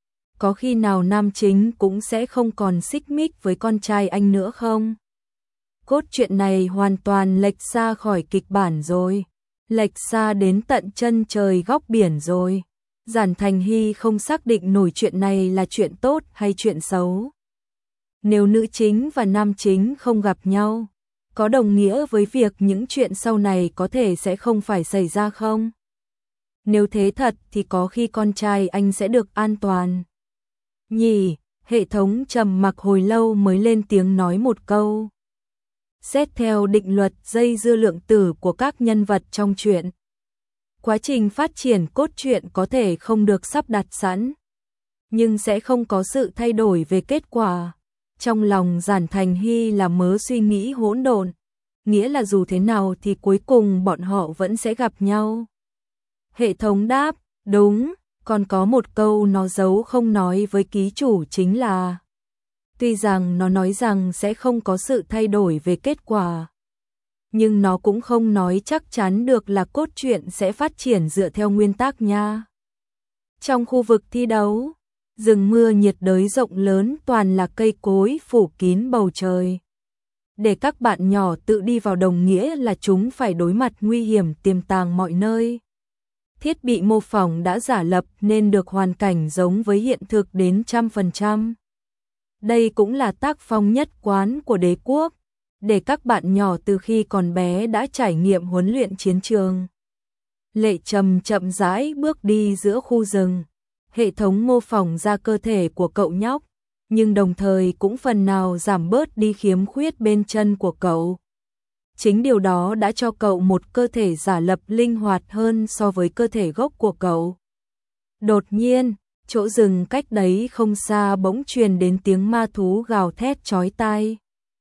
có khi nào nam chính cũng sẽ không còn xích mích với con trai anh nữa không? Cốt truyện này hoàn toàn lệch xa khỏi kịch bản rồi, lệch xa đến tận chân trời góc biển rồi. Giản Thành Hy không xác định nổi chuyện này là chuyện tốt hay chuyện xấu. Nếu nữ chính và nam chính không gặp nhau, có đồng nghĩa với việc những chuyện sau này có thể sẽ không phải xảy ra không? Nếu thế thật thì có khi con trai anh sẽ được an toàn. Nhỉ, hệ thống trầm mặc hồi lâu mới lên tiếng nói một câu. Xét theo định luật dây dưa lượng tử của các nhân vật trong truyện, quá trình phát triển cốt truyện có thể không được sắp đặt sẵn, nhưng sẽ không có sự thay đổi về kết quả. Trong lòng Giản Thành Hy là mớ suy nghĩ hỗn độn, nghĩa là dù thế nào thì cuối cùng bọn họ vẫn sẽ gặp nhau. Hệ thống đáp, đúng, còn có một câu nó giấu không nói với ký chủ chính là tuy rằng nó nói rằng sẽ không có sự thay đổi về kết quả, nhưng nó cũng không nói chắc chắn được là cốt truyện sẽ phát triển dựa theo nguyên tắc nha. Trong khu vực thi đấu, rừng mưa nhiệt đới rộng lớn toàn là cây cối phủ kín bầu trời. Để các bạn nhỏ tự đi vào đồng nghĩa là chúng phải đối mặt nguy hiểm tiềm tàng mọi nơi. Thiết bị mô phỏng đã giả lập nên được hoàn cảnh giống với hiện thực đến 100%. Đây cũng là tác phong nhất quán của đế quốc, để các bạn nhỏ từ khi còn bé đã trải nghiệm huấn luyện chiến trường. Lệ Trầm chậm rãi bước đi giữa khu rừng, hệ thống mô phỏng ra cơ thể của cậu nhóc, nhưng đồng thời cũng phần nào giảm bớt đi khiếm khuyết bên chân của cậu. Chính điều đó đã cho cậu một cơ thể giả lập linh hoạt hơn so với cơ thể gốc của cậu. Đột nhiên, chỗ rừng cách đấy không xa bỗng truyền đến tiếng ma thú gào thét chói tai.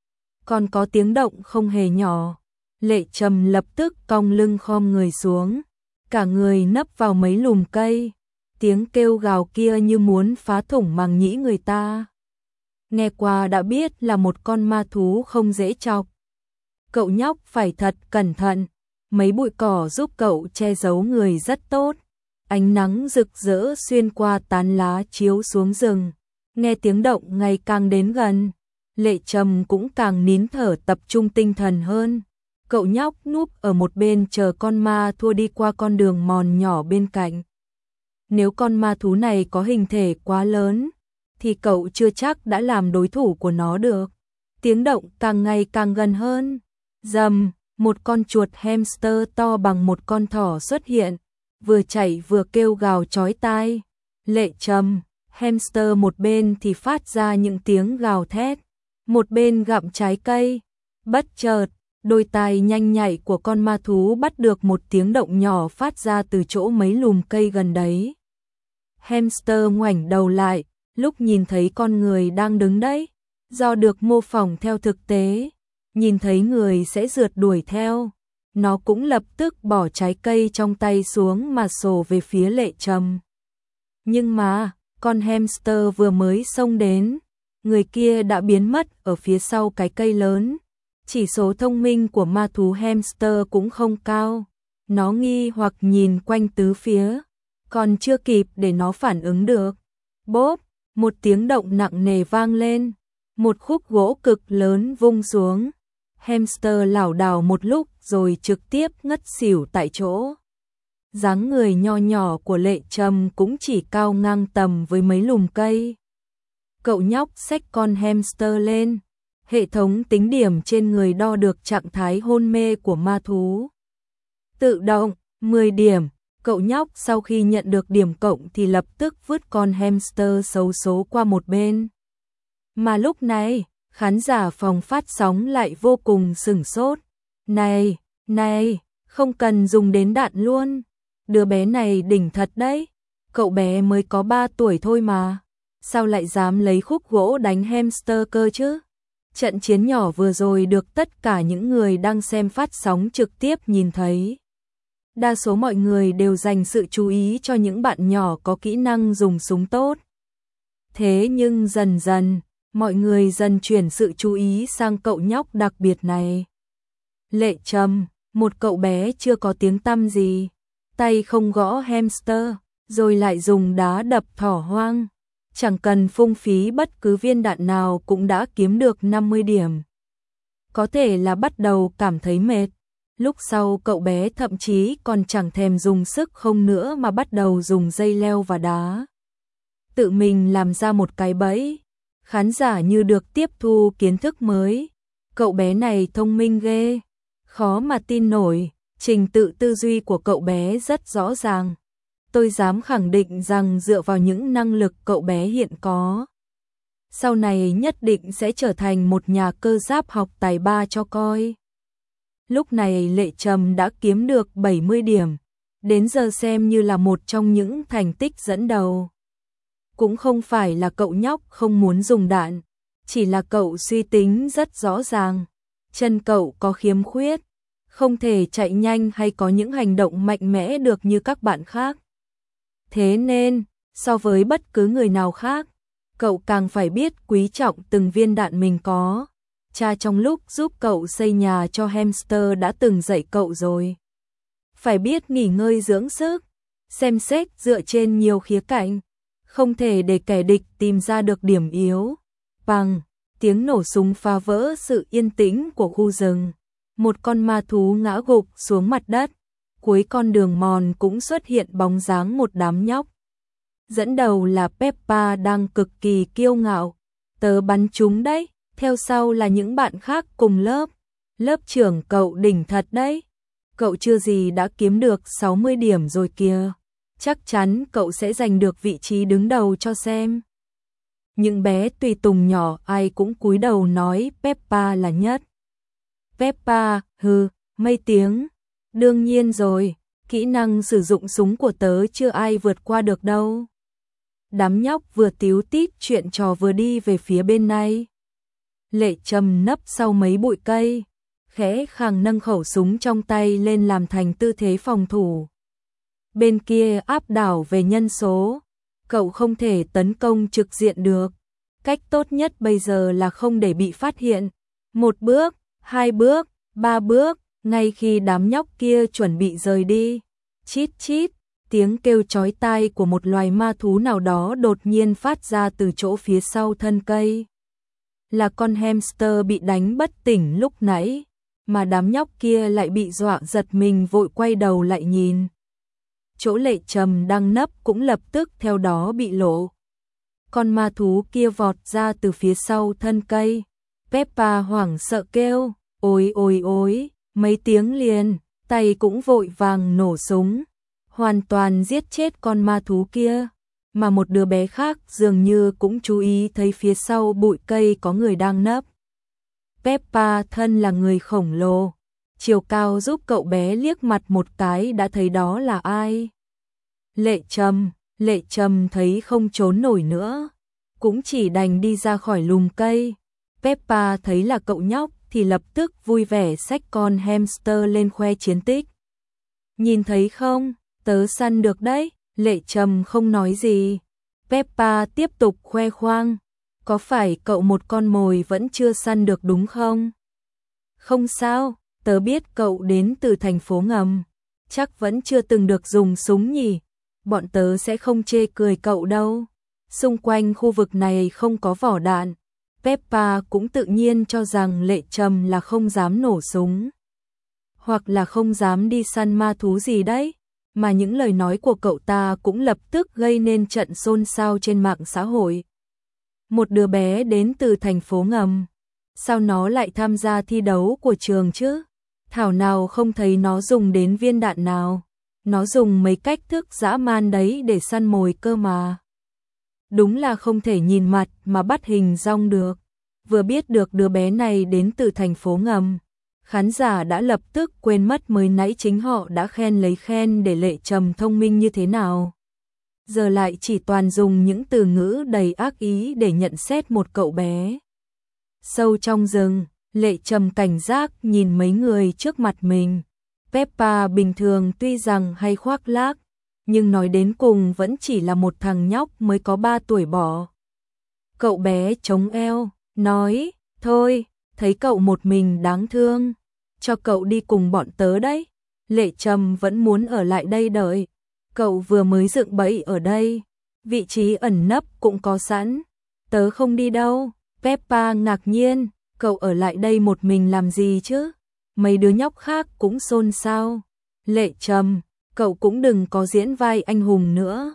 Còn có tiếng động không hề nhỏ. Lệ Trầm lập tức cong lưng khom người xuống, cả người nấp vào mấy lùm cây. Tiếng kêu gào kia như muốn phá thủng màng nhĩ người ta. Nghe qua đã biết là một con ma thú không dễ chọc. Cậu nhóc phải thật cẩn thận, mấy bụi cỏ giúp cậu che giấu người rất tốt. Ánh nắng rực rỡ xuyên qua tán lá chiếu xuống rừng. Nghe tiếng động ngày càng đến gần, Lệ Trầm cũng càng nín thở tập trung tinh thần hơn. Cậu nhóc núp ở một bên chờ con ma thua đi qua con đường mòn nhỏ bên cạnh. Nếu con ma thú này có hình thể quá lớn, thì cậu chưa chắc đã làm đối thủ của nó được. Tiếng động càng ngày càng gần hơn. Rầm, một con chuột hamster to bằng một con thỏ xuất hiện, vừa chạy vừa kêu gào chói tai. Lệ Trầm, hamster một bên thì phát ra những tiếng gào thét, một bên gặm trái cây. Bất chợt, đôi tai nhanh nhạy của con ma thú bắt được một tiếng động nhỏ phát ra từ chỗ mấy lùm cây gần đấy. Hamster ngoảnh đầu lại, lúc nhìn thấy con người đang đứng đấy, do được mô phỏng theo thực tế, nhìn thấy người sẽ rượt đuổi theo, nó cũng lập tức bỏ trái cây trong tay xuống mà sổ về phía Lệ Trầm. Nhưng mà, con hamster vừa mới xông đến, người kia đã biến mất ở phía sau cái cây lớn. Chỉ số thông minh của ma thú hamster cũng không cao, nó nghi hoặc nhìn quanh tứ phía, còn chưa kịp để nó phản ứng được. Bốp, một tiếng động nặng nề vang lên, một khúc gỗ cực lớn vung xuống. Hamster lảo đảo một lúc rồi trực tiếp ngất xỉu tại chỗ. Dáng người nho nhỏ của Lệ Trầm cũng chỉ cao ngang tầm với mấy lùm cây. Cậu nhóc xách con hamster lên, hệ thống tính điểm trên người đo được trạng thái hôn mê của ma thú. Tự động, 10 điểm. Cậu nhóc sau khi nhận được điểm cộng thì lập tức vứt con hamster xấu số qua một bên. Mà lúc này, khán giả phòng phát sóng lại vô cùng sửng sốt. Này, không cần dùng đến đạn luôn. Đứa bé này đỉnh thật đấy. Cậu bé mới có 3 tuổi thôi mà. Sao lại dám lấy khúc gỗ đánh hamster cơ chứ? Trận chiến nhỏ vừa rồi được tất cả những người đang xem phát sóng trực tiếp nhìn thấy. Đa số mọi người đều dành sự chú ý cho những bạn nhỏ có kỹ năng dùng súng tốt. Thế nhưng dần dần, mọi người dần chuyển sự chú ý sang cậu nhóc đặc biệt này. Lệ Trầm, một cậu bé chưa có tiếng tăm gì, tay không gõ hamster, rồi lại dùng đá đập thỏ hoang. Chẳng cần phung phí bất cứ viên đạn nào cũng đã kiếm được 50 điểm. Có thể là bắt đầu cảm thấy mệt. Lúc sau cậu bé thậm chí còn chẳng thèm dùng sức không nữa mà bắt đầu dùng dây leo và đá. Tự mình làm ra một cái bẫy. Khán giả như được tiếp thu kiến thức mới. Cậu bé này thông minh ghê. Khó mà tin nổi, trình tự tư duy của cậu bé rất rõ ràng. Tôi dám khẳng định rằng dựa vào những năng lực cậu bé hiện có, sau này nhất định sẽ trở thành một nhà cơ giáp học tài ba cho coi. Lúc này Lệ Trầm đã kiếm được 70 điểm, đến giờ xem như là một trong những thành tích dẫn đầu. Cũng không phải là cậu nhóc không muốn dùng đạn, chỉ là cậu suy tính rất rõ ràng. Chân cậu có khiếm khuyết, không thể chạy nhanh hay có những hành động mạnh mẽ được như các bạn khác. Thế nên, so với bất cứ người nào khác, cậu càng phải biết quý trọng từng viên đạn mình có. Cha trong lúc giúp cậu xây nhà cho hamster đã từng dạy cậu rồi. Phải biết nghỉ ngơi dưỡng sức, xem xét dựa trên nhiều khía cạnh, không thể để kẻ địch tìm ra được điểm yếu. Bằng, tiếng nổ súng phá vỡ sự yên tĩnh của khu rừng. Một con ma thú ngã gục xuống mặt đất. Cuối con đường mòn cũng xuất hiện bóng dáng một đám nhóc. Dẫn đầu là Peppa đang cực kỳ kiêu ngạo. Tớ bắn chúng đấy, theo sau là những bạn khác cùng lớp. Lớp trưởng cậu đỉnh thật đấy. Cậu chưa gì đã kiếm được 60 điểm rồi kìa. Chắc chắn cậu sẽ giành được vị trí đứng đầu cho xem. Những bé tùy tùng nhỏ ai cũng cúi đầu nói Peppa là nhất. Peppa, mấy tiếng. Đương nhiên rồi, kỹ năng sử dụng súng của tớ chưa ai vượt qua được đâu. Đám nhóc vừa tíu tít chuyện trò vừa đi về phía bên này. Lệ Trầm nấp sau mấy bụi cây, khẽ khàng nâng khẩu súng trong tay lên làm thành tư thế phòng thủ. Bên kia áp đảo về nhân số, cậu không thể tấn công trực diện được. Cách tốt nhất bây giờ là không để bị phát hiện. 1 bước, 2 bước, 3 bước, ngay khi đám nhóc kia chuẩn bị rời đi. Chít chít, tiếng kêu chói tai của một loài ma thú nào đó đột nhiên phát ra từ chỗ phía sau thân cây. Là con hamster bị đánh bất tỉnh lúc nãy, mà đám nhóc kia lại bị dọa giật mình vội quay đầu lại nhìn. Chỗ Lệ Trầm đang nấp cũng lập tức theo đó bị lộ. Con ma thú kia vọt ra từ phía sau thân cây. Peppa hoảng sợ kêu, ôi ôi ôi, mấy tiếng liền, tay cũng vội vàng nổ súng, hoàn toàn giết chết con ma thú kia. Mà một đứa bé khác dường như cũng chú ý thấy phía sau bụi cây có người đang nấp. Peppa thân là người khổng lồ, chiều cao giúp cậu bé liếc mặt một cái đã thấy đó là ai. Lệ Trầm thấy không trốn nổi nữa, cũng chỉ đành đi ra khỏi lùm cây. Peppa thấy là cậu nhóc thì lập tức vui vẻ xách con hamster lên khoe chiến tích. Nhìn thấy không, tớ săn được đấy. Lệ Trầm không nói gì. Peppa tiếp tục khoe khoang. Có phải cậu một con mồi vẫn chưa săn được đúng không? Không sao, tớ biết cậu đến từ thành phố ngầm. Chắc vẫn chưa từng được dùng súng nhỉ. Bọn tớ sẽ không chê cười cậu đâu. Xung quanh khu vực này không có vỏ đạn. Peppa cũng tự nhiên cho rằng Lệ Trầm là không dám nổ súng. Hoặc là không dám đi săn ma thú gì đấy. Mà những lời nói của cậu ta cũng lập tức gây nên trận xôn xao trên mạng xã hội. Một đứa bé đến từ thành phố ngầm, sao nó lại tham gia thi đấu của trường chứ? Thảo nào không thấy nó dùng đến viên đạn nào. Nó dùng mấy cách thức dã man đấy để săn mồi cơ mà. Đúng là không thể nhìn mặt mà bắt hình dong được. Vừa biết được đứa bé này đến từ thành phố ngầm, khán giả đã lập tức quên mất mới nãy chính họ đã khen để Lệ Trầm thông minh như thế nào. Giờ lại chỉ toàn dùng những từ ngữ đầy ác ý để nhận xét một cậu bé. Sâu trong rừng, Lệ Trầm cảnh giác nhìn mấy người trước mặt mình. Peppa bình thường tuy rằng hay khoác lác, nhưng nói đến cùng vẫn chỉ là một thằng nhóc mới có 3 tuổi bỏ. Cậu bé chống eo, nói, thôi, thấy cậu một mình đáng thương, cho cậu đi cùng bọn tớ đấy. Lệ Trầm vẫn muốn ở lại đây đợi, cậu vừa mới dựng bẫy ở đây, vị trí ẩn nấp cũng có sẵn, tớ không đi đâu. Peppa ngạc nhiên, cậu ở lại đây một mình làm gì chứ? Mấy đứa nhóc khác cũng xôn xao. Lệ Trầm, cậu cũng đừng có diễn vai anh hùng nữa.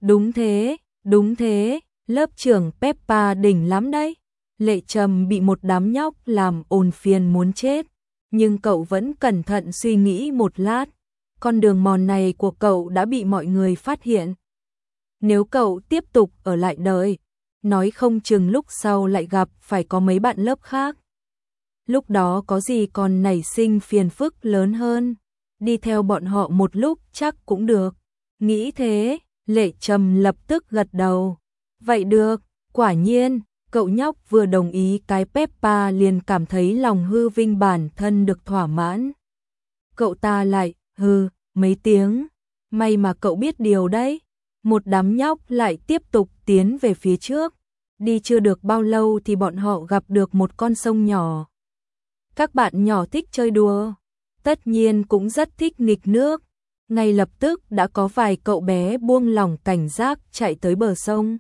Đúng thế, lớp trưởng Peppa đỉnh lắm đấy. Lệ Trầm bị một đám nhóc làm ồn phiền muốn chết, nhưng cậu vẫn cẩn thận suy nghĩ một lát. Con đường mòn này của cậu đã bị mọi người phát hiện. Nếu cậu tiếp tục ở lại đợi, nói không chừng lúc sau lại gặp phải có mấy bạn lớp khác. Lúc đó có gì còn nảy sinh phiền phức lớn hơn. Đi theo bọn họ một lúc chắc cũng được. Nghĩ thế, Lệ Trầm lập tức gật đầu. Vậy được, quả nhiên, cậu nhóc vừa đồng ý cái Peppa liền cảm thấy lòng hư vinh bản thân được thỏa mãn. Cậu ta lại, mấy tiếng. May mà cậu biết điều đấy. Một đám nhóc lại tiếp tục tiến về phía trước. Đi chưa được bao lâu thì bọn họ gặp được một con sông nhỏ. Các bạn nhỏ thích chơi đùa, tất nhiên cũng rất thích nghịch nước. Ngay lập tức đã có vài cậu bé buông lỏng cảnh giác chạy tới bờ sông.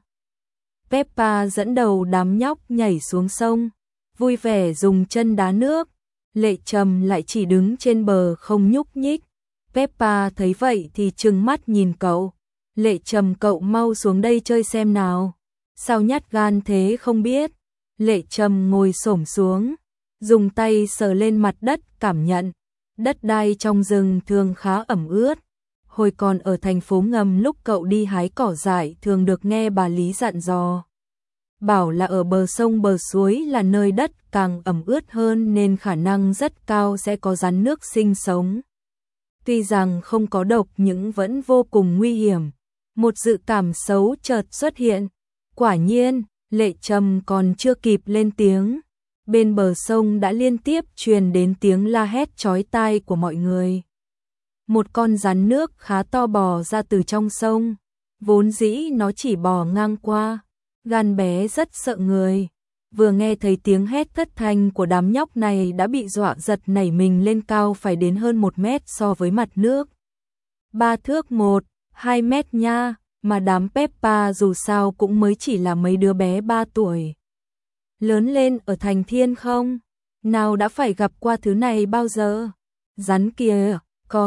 Peppa dẫn đầu đám nhóc nhảy xuống sông, vui vẻ dùng chân đá nước. Lệ Trầm lại chỉ đứng trên bờ không nhúc nhích. Peppa thấy vậy thì trừng mắt nhìn cậu. Lệ Trầm, cậu mau xuống đây chơi xem nào. Sao nhát gan thế không biết. Lệ Trầm ngồi xổm xuống, dùng tay sờ lên mặt đất cảm nhận. Đất đai trong rừng thường khá ẩm ướt. Hồi còn ở thành phố ngầm lúc cậu đi hái cỏ dại thường được nghe bà Lý dặn dò. Bảo là ở bờ sông bờ suối là nơi đất càng ẩm ướt hơn nên khả năng rất cao sẽ có rắn nước sinh sống. Tuy rằng không có độc nhưng vẫn vô cùng nguy hiểm. Một dự cảm xấu chợt xuất hiện. Quả nhiên, Lệ Trầm còn chưa kịp lên tiếng. Bên bờ sông đã liên tiếp truyền đến tiếng la hét chói tai của mọi người. Một con rắn nước khá to bò ra từ trong sông. Vốn dĩ nó chỉ bò ngang qua. Gan bé rất sợ người. Vừa nghe thấy tiếng hét thất thanh của đám nhóc này đã bị dọa giật nảy mình lên cao phải đến hơn 1 mét so với mặt nước. 3 thước 1, 2 mét nha, mà đám Peppa dù sao cũng mới chỉ là mấy đứa bé 3 tuổi. Lớn lên ở thành Thiên không? Nào đã phải gặp qua thứ này bao giờ? Rắn kìa,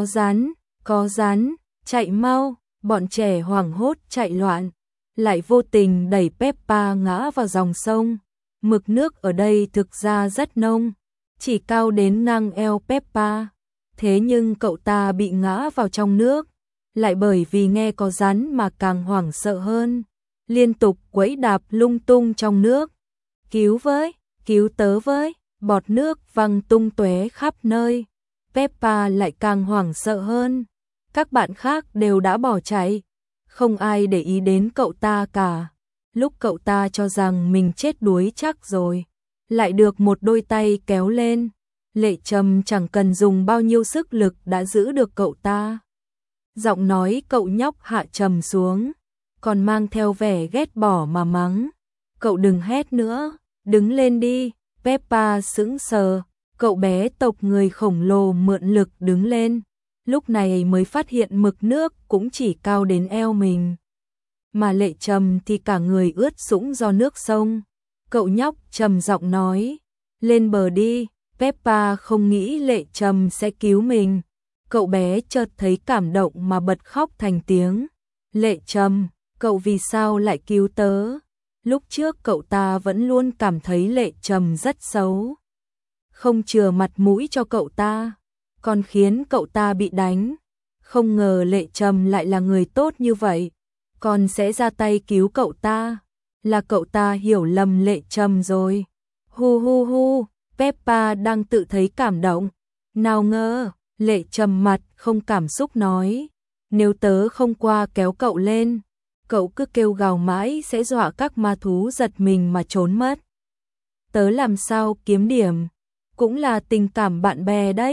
có rắn, chạy mau, bọn trẻ hoảng hốt chạy loạn, lại vô tình đẩy Peppa ngã vào dòng sông. Mực nước ở đây thực ra rất nông, chỉ cao đến ngang eo Peppa. Thế nhưng cậu ta bị ngã vào trong nước, lại bởi vì nghe có rắn mà càng hoảng sợ hơn, liên tục quẫy đạp lung tung trong nước. Cứu với, cứu tớ với, bọt nước văng tung tóe khắp nơi. Peppa lại càng hoảng sợ hơn. Các bạn khác đều đã bỏ chạy, không ai để ý đến cậu ta cả. Lúc cậu ta cho rằng mình chết đuối chắc rồi, lại được một đôi tay kéo lên. Lệ Trầm chẳng cần dùng bao nhiêu sức lực đã giữ được cậu ta. Giọng nói cậu nhóc hạ trầm xuống, còn mang theo vẻ ghét bỏ mà mắng. Cậu đừng hét nữa, đứng lên đi. Peppa sững sờ, cậu bé tộc người khổng lồ mượn lực đứng lên. Lúc này mới phát hiện mực nước cũng chỉ cao đến eo mình. Mà Lệ Trầm thì cả người ướt sũng do nước sông. Cậu nhóc trầm giọng nói, lên bờ đi. Peppa không nghĩ Lệ Trầm sẽ cứu mình. Cậu bé chợt thấy cảm động mà bật khóc thành tiếng. Lệ Trầm, cậu vì sao lại cứu tớ? Lúc trước cậu ta vẫn luôn cảm thấy Lệ Trầm rất xấu, không chừa mặt mũi cho cậu ta, còn khiến cậu ta bị đánh. Không ngờ Lệ Trầm lại là người tốt như vậy, còn sẽ ra tay cứu cậu ta. Là cậu ta hiểu lầm Lệ Trầm rồi. Hu hu hu, Peppa đang tự thấy cảm động. Nào ngờ, Lệ Trầm mặt không cảm xúc nói, nếu tớ không qua kéo cậu lên, cậu cứ kêu gào mãi sẽ dọa các ma thú giật mình mà trốn mất. Tớ làm sao kiếm điểm, cũng là tình cảm bạn bè đấy.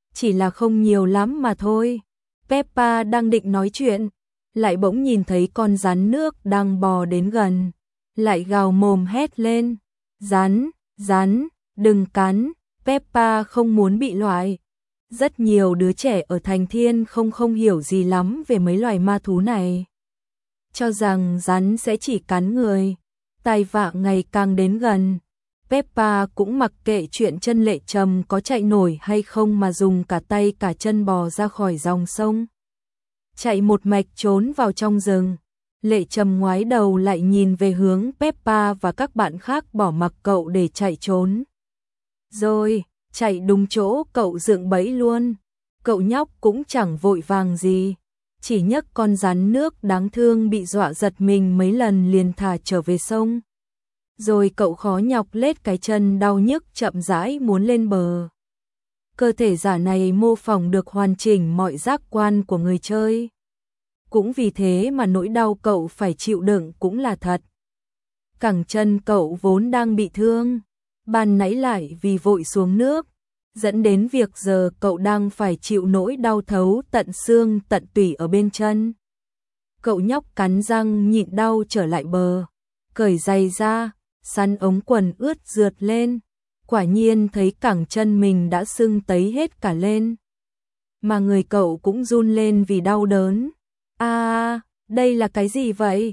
chỉ là không nhiều lắm mà thôi. Peppa đang định nói chuyện, lại bỗng nhìn thấy con rắn nước đang bò đến gần, lại gào mồm hét lên, rắn, rắn, đừng cắn. Peppa không muốn bị loại. Rất nhiều đứa trẻ ở thành Thiên không hiểu gì lắm về mấy loài ma thú này, cho rằng rắn sẽ chỉ cắn người. Tai vạ ngày càng đến gần, Peppa cũng mặc kệ chuyện chân Lệ Trầm có chạy nổi hay không mà dùng cả tay cả chân bò ra khỏi dòng sông, chạy một mạch trốn vào trong rừng. Lệ Trầm ngoái đầu lại nhìn về hướng Peppa và các bạn khác bỏ mặc cậu để chạy trốn. Rồi, chạy đúng chỗ cậu dựng bẫy luôn. Cậu nhóc cũng chẳng vội vàng gì, chỉ nhấc con rắn nước đáng thương bị dọa giật mình mấy lần liền thả trở về sông. Rồi cậu khó nhọc lết cái chân đau nhức chậm rãi muốn lên bờ. Cơ thể giả này mô phỏng được hoàn chỉnh mọi giác quan của người chơi. Cũng vì thế mà nỗi đau cậu phải chịu đựng cũng là thật. Cẳng chân cậu vốn đang bị thương, ban nãy lại vì vội xuống nước, dẫn đến việc giờ cậu đang phải chịu nỗi đau thấu tận xương tận tủy ở bên chân. Cậu nhóc cắn răng nhịn đau trở lại bờ, cởi giày ra, sắn ống quần ướt rượt lên, quả nhiên thấy cẳng chân mình đã sưng tấy hết cả lên. Mà người cậu cũng run lên vì đau đớn. À, đây là cái gì vậy?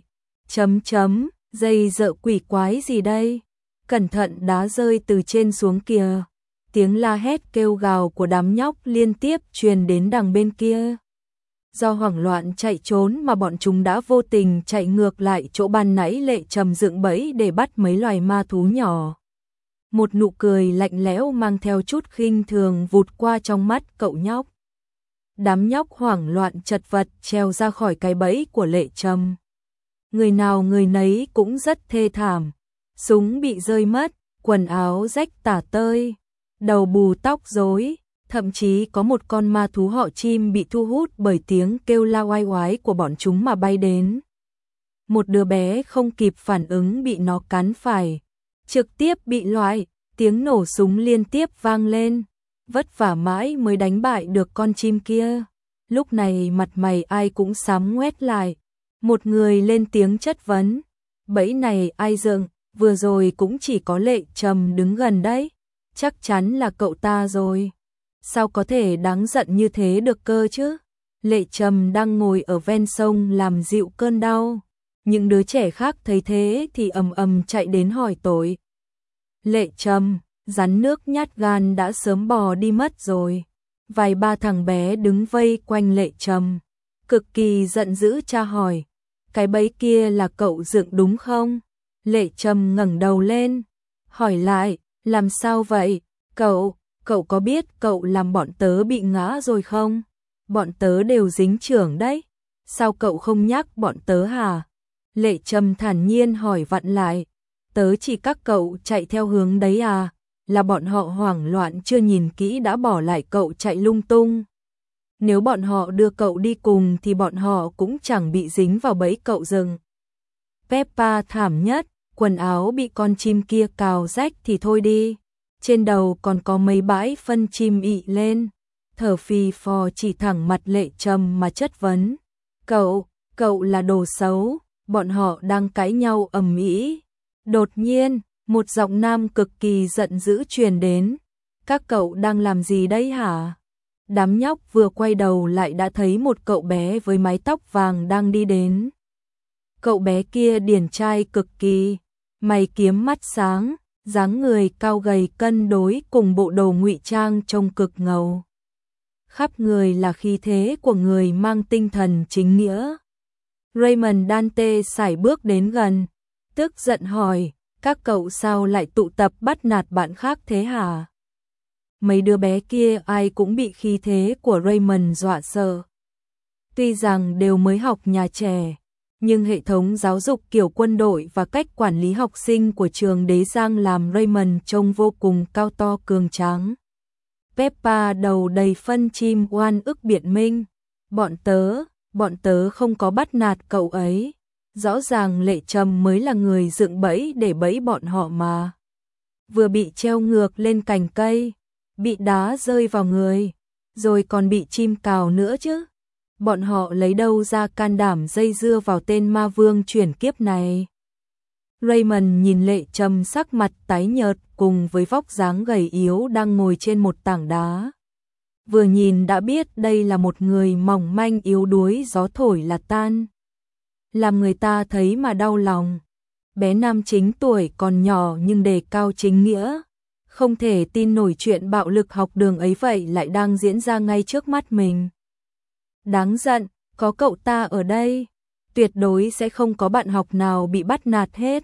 Dây dợ quỷ quái gì đây? Cẩn thận đá rơi từ trên xuống kìa. Tiếng la hét kêu gào của đám nhóc liên tiếp truyền đến đằng bên kia. Do hoảng loạn chạy trốn mà bọn chúng đã vô tình chạy ngược lại chỗ ban nãy Lệ Trầm dựng bẫy để bắt mấy loài ma thú nhỏ. Một nụ cười lạnh lẽo mang theo chút khinh thường vụt qua trong mắt cậu nhóc. Đám nhóc hoảng loạn chật vật trèo ra khỏi cái bẫy của Lệ Trầm. Người nào người nấy cũng rất thê thảm. Súng bị rơi mất, quần áo rách tả tơi, đầu bù tóc rối, thậm chí có một con ma thú họ chim bị thu hút bởi tiếng kêu la oai oái của bọn chúng mà bay đến. Một đứa bé không kịp phản ứng bị nó cắn phải, trực tiếp bị loại, tiếng nổ súng liên tiếp vang lên, vất vả mãi mới đánh bại được con chim kia. Lúc này mặt mày ai cũng xám ngoét lại, một người lên tiếng chất vấn, bẫy này ai dựng? Vừa rồi cũng chỉ có Lệ Trầm đứng gần đấy, chắc chắn là cậu ta rồi. Sao có thể đáng giận như thế được cơ chứ? Lệ Trầm đang ngồi ở ven sông làm dịu cơn đau. Những đứa trẻ khác thấy thế thì ầm ầm chạy đến hỏi tội. Lệ Trầm, rắn nước nhát gan đã sớm bò đi mất rồi. Vài ba thằng bé đứng vây quanh Lệ Trầm, cực kỳ giận dữ tra hỏi. Cái bẫy kia là cậu dựng đúng không? Lệ Trầm ngẩng đầu lên, hỏi lại, làm sao vậy? Cậu có biết cậu làm bọn tớ bị ngã rồi không? Bọn tớ đều dính chưởng đấy. Sao cậu không nhắc bọn tớ hả? Lệ Trầm thản nhiên hỏi vặn lại, tớ chỉ các cậu chạy theo hướng đấy à? Là bọn họ hoảng loạn chưa nhìn kỹ đã bỏ lại cậu chạy lung tung. Nếu bọn họ đưa cậu đi cùng thì bọn họ cũng chẳng bị dính vào bẫy cậu dừng. Peppa thảm nhất, quần áo bị con chim kia cào rách thì thôi đi, trên đầu còn có mấy bãi phân chim ị lên, thở phì phò chỉ thẳng mặt Lệ Trầm mà chất vấn. Cậu là đồ xấu, bọn họ đang cãi nhau ầm ĩ. Đột nhiên, một giọng nam cực kỳ giận dữ truyền đến, các cậu đang làm gì đấy hả? Đám nhóc vừa quay đầu lại đã thấy một cậu bé với mái tóc vàng đang đi đến. Cậu bé kia điển trai cực kỳ, mày kiếm mắt sáng, dáng người cao gầy cân đối cùng bộ đồ ngụy trang trông cực ngầu. Khắp người là khí thế của người mang tinh thần chính nghĩa. Raymond Dante sải bước đến gần, tức giận hỏi, các cậu sao lại tụ tập bắt nạt bạn khác thế hả? Mấy đứa bé kia ai cũng bị khí thế của Raymond dọa sợ. Tuy rằng đều mới học nhà trẻ, nhưng hệ thống giáo dục kiểu quân đội và cách quản lý học sinh của trường Đế Giang làm Raymond trông vô cùng cao to cường tráng. Peppa đầu đầy phân chim oan ức biện minh. Bọn tớ không có bắt nạt cậu ấy. Rõ ràng Lệ Trầm mới là người dựng bẫy để bẫy bọn họ mà. Vừa bị treo ngược lên cành cây, bị đá rơi vào người, rồi còn bị chim cào nữa chứ. Bọn họ lấy đâu ra can đảm dây dưa vào tên ma vương chuyển kiếp này. Raymond nhìn Lệ Trầm sắc mặt tái nhợt cùng với vóc dáng gầy yếu đang ngồi trên một tảng đá. Vừa nhìn đã biết đây là một người mỏng manh yếu đuối, gió thổi là tan. Làm người ta thấy mà đau lòng. Bé nam chính tuổi còn nhỏ nhưng đề cao chính nghĩa. Không thể tin nổi chuyện bạo lực học đường ấy vậy lại đang diễn ra ngay trước mắt mình. Đáng giận, có cậu ta ở đây, tuyệt đối sẽ không có bạn học nào bị bắt nạt hết.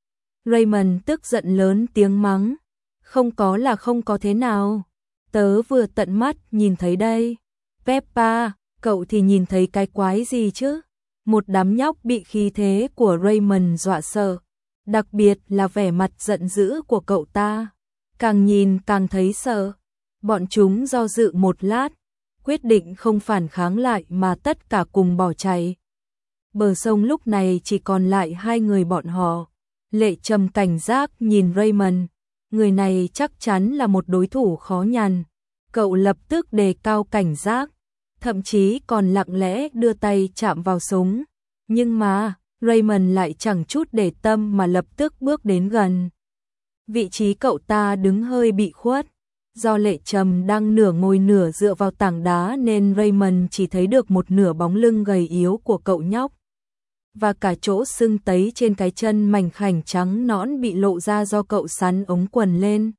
Raymond tức giận lớn tiếng mắng, không có là không có thế nào. Tớ vừa tận mắt nhìn thấy đây. Peppa, cậu thì nhìn thấy cái quái gì chứ? Một đám nhóc bị khí thế của Raymond dọa sợ, đặc biệt là vẻ mặt giận dữ của cậu ta. Càng nhìn càng thấy sợ. Bọn chúng do dự một lát, quyết định không phản kháng lại mà tất cả cùng bỏ chạy. Bờ sông lúc này chỉ còn lại hai người bọn họ. Lệ Trầm cảnh giác nhìn Raymond, người này chắc chắn là một đối thủ khó nhằn. Cậu lập tức đề cao cảnh giác, thậm chí còn lặng lẽ đưa tay chạm vào súng. Nhưng mà, Raymond lại chẳng chút để tâm mà lập tức bước đến gần. Vị trí cậu ta đứng hơi bị khuất. Do Lệ Trầm đang nửa ngồi nửa dựa vào tảng đá nên Raymond chỉ thấy được một nửa bóng lưng gầy yếu của cậu nhóc. Và cả chỗ sưng tấy trên cái chân mảnh khảnh trắng nõn bị lộ ra do cậu sắn ống quần lên.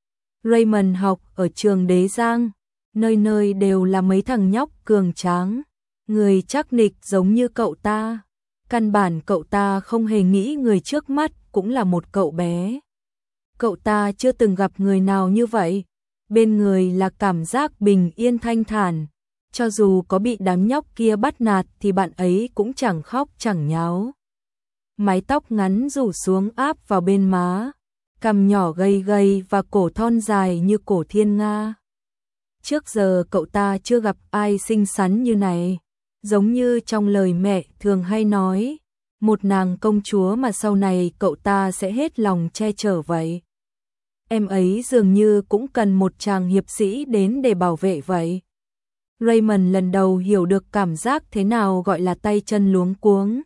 Raymond học ở trường Đế Giang, nơi nơi đều là mấy thằng nhóc cường tráng, người chắc nịch giống như cậu ta. Căn bản cậu ta không hề nghĩ người trước mắt cũng là một cậu bé. Cậu ta chưa từng gặp người nào như vậy. Bên người là cảm giác bình yên thanh thản. Cho dù có bị đám nhóc kia bắt nạt thì bạn ấy cũng chẳng khóc chẳng nháo. Mái tóc ngắn rủ xuống áp vào bên má, cằm nhỏ gầy gầy và cổ thon dài như cổ thiên nga. Trước giờ cậu ta chưa gặp ai xinh xắn như này. Giống như trong lời mẹ thường hay nói, một nàng công chúa mà sau này cậu ta sẽ hết lòng che chở vậy. Em ấy dường như cũng cần một chàng hiệp sĩ đến để bảo vệ vậy. Raymond lần đầu hiểu được cảm giác thế nào gọi là tay chân luống cuống.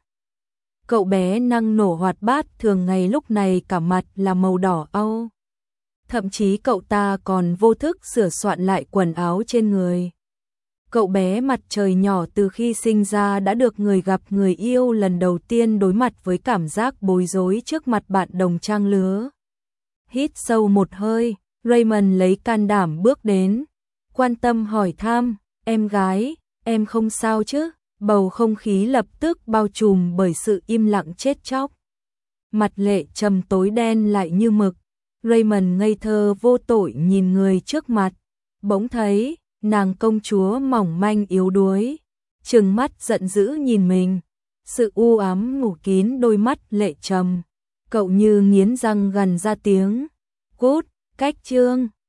Cậu bé năng nổ hoạt bát thường ngày lúc này cả mặt là màu đỏ au. Thậm chí cậu ta còn vô thức sửa soạn lại quần áo trên người. Cậu bé mặt trời nhỏ từ khi sinh ra đã được người gặp người yêu lần đầu tiên đối mặt với cảm giác bối rối trước mặt bạn đồng trang lứa. Hít sâu một hơi, Raymond lấy can đảm bước đến, quan tâm hỏi thăm, em gái, em không sao chứ? Bầu không khí lập tức bao trùm bởi sự im lặng chết chóc. Mặt Lệ Trầm tối đen lại như mực, Raymond ngây thơ vô tội nhìn người trước mặt, bỗng thấy nàng công chúa mỏng manh yếu đuối, trừng mắt giận dữ nhìn mình, sự u ám ngủ kín đôi mắt Lệ Trầm. Cậu như nghiến răng gằn ra tiếng, cút, cách chương.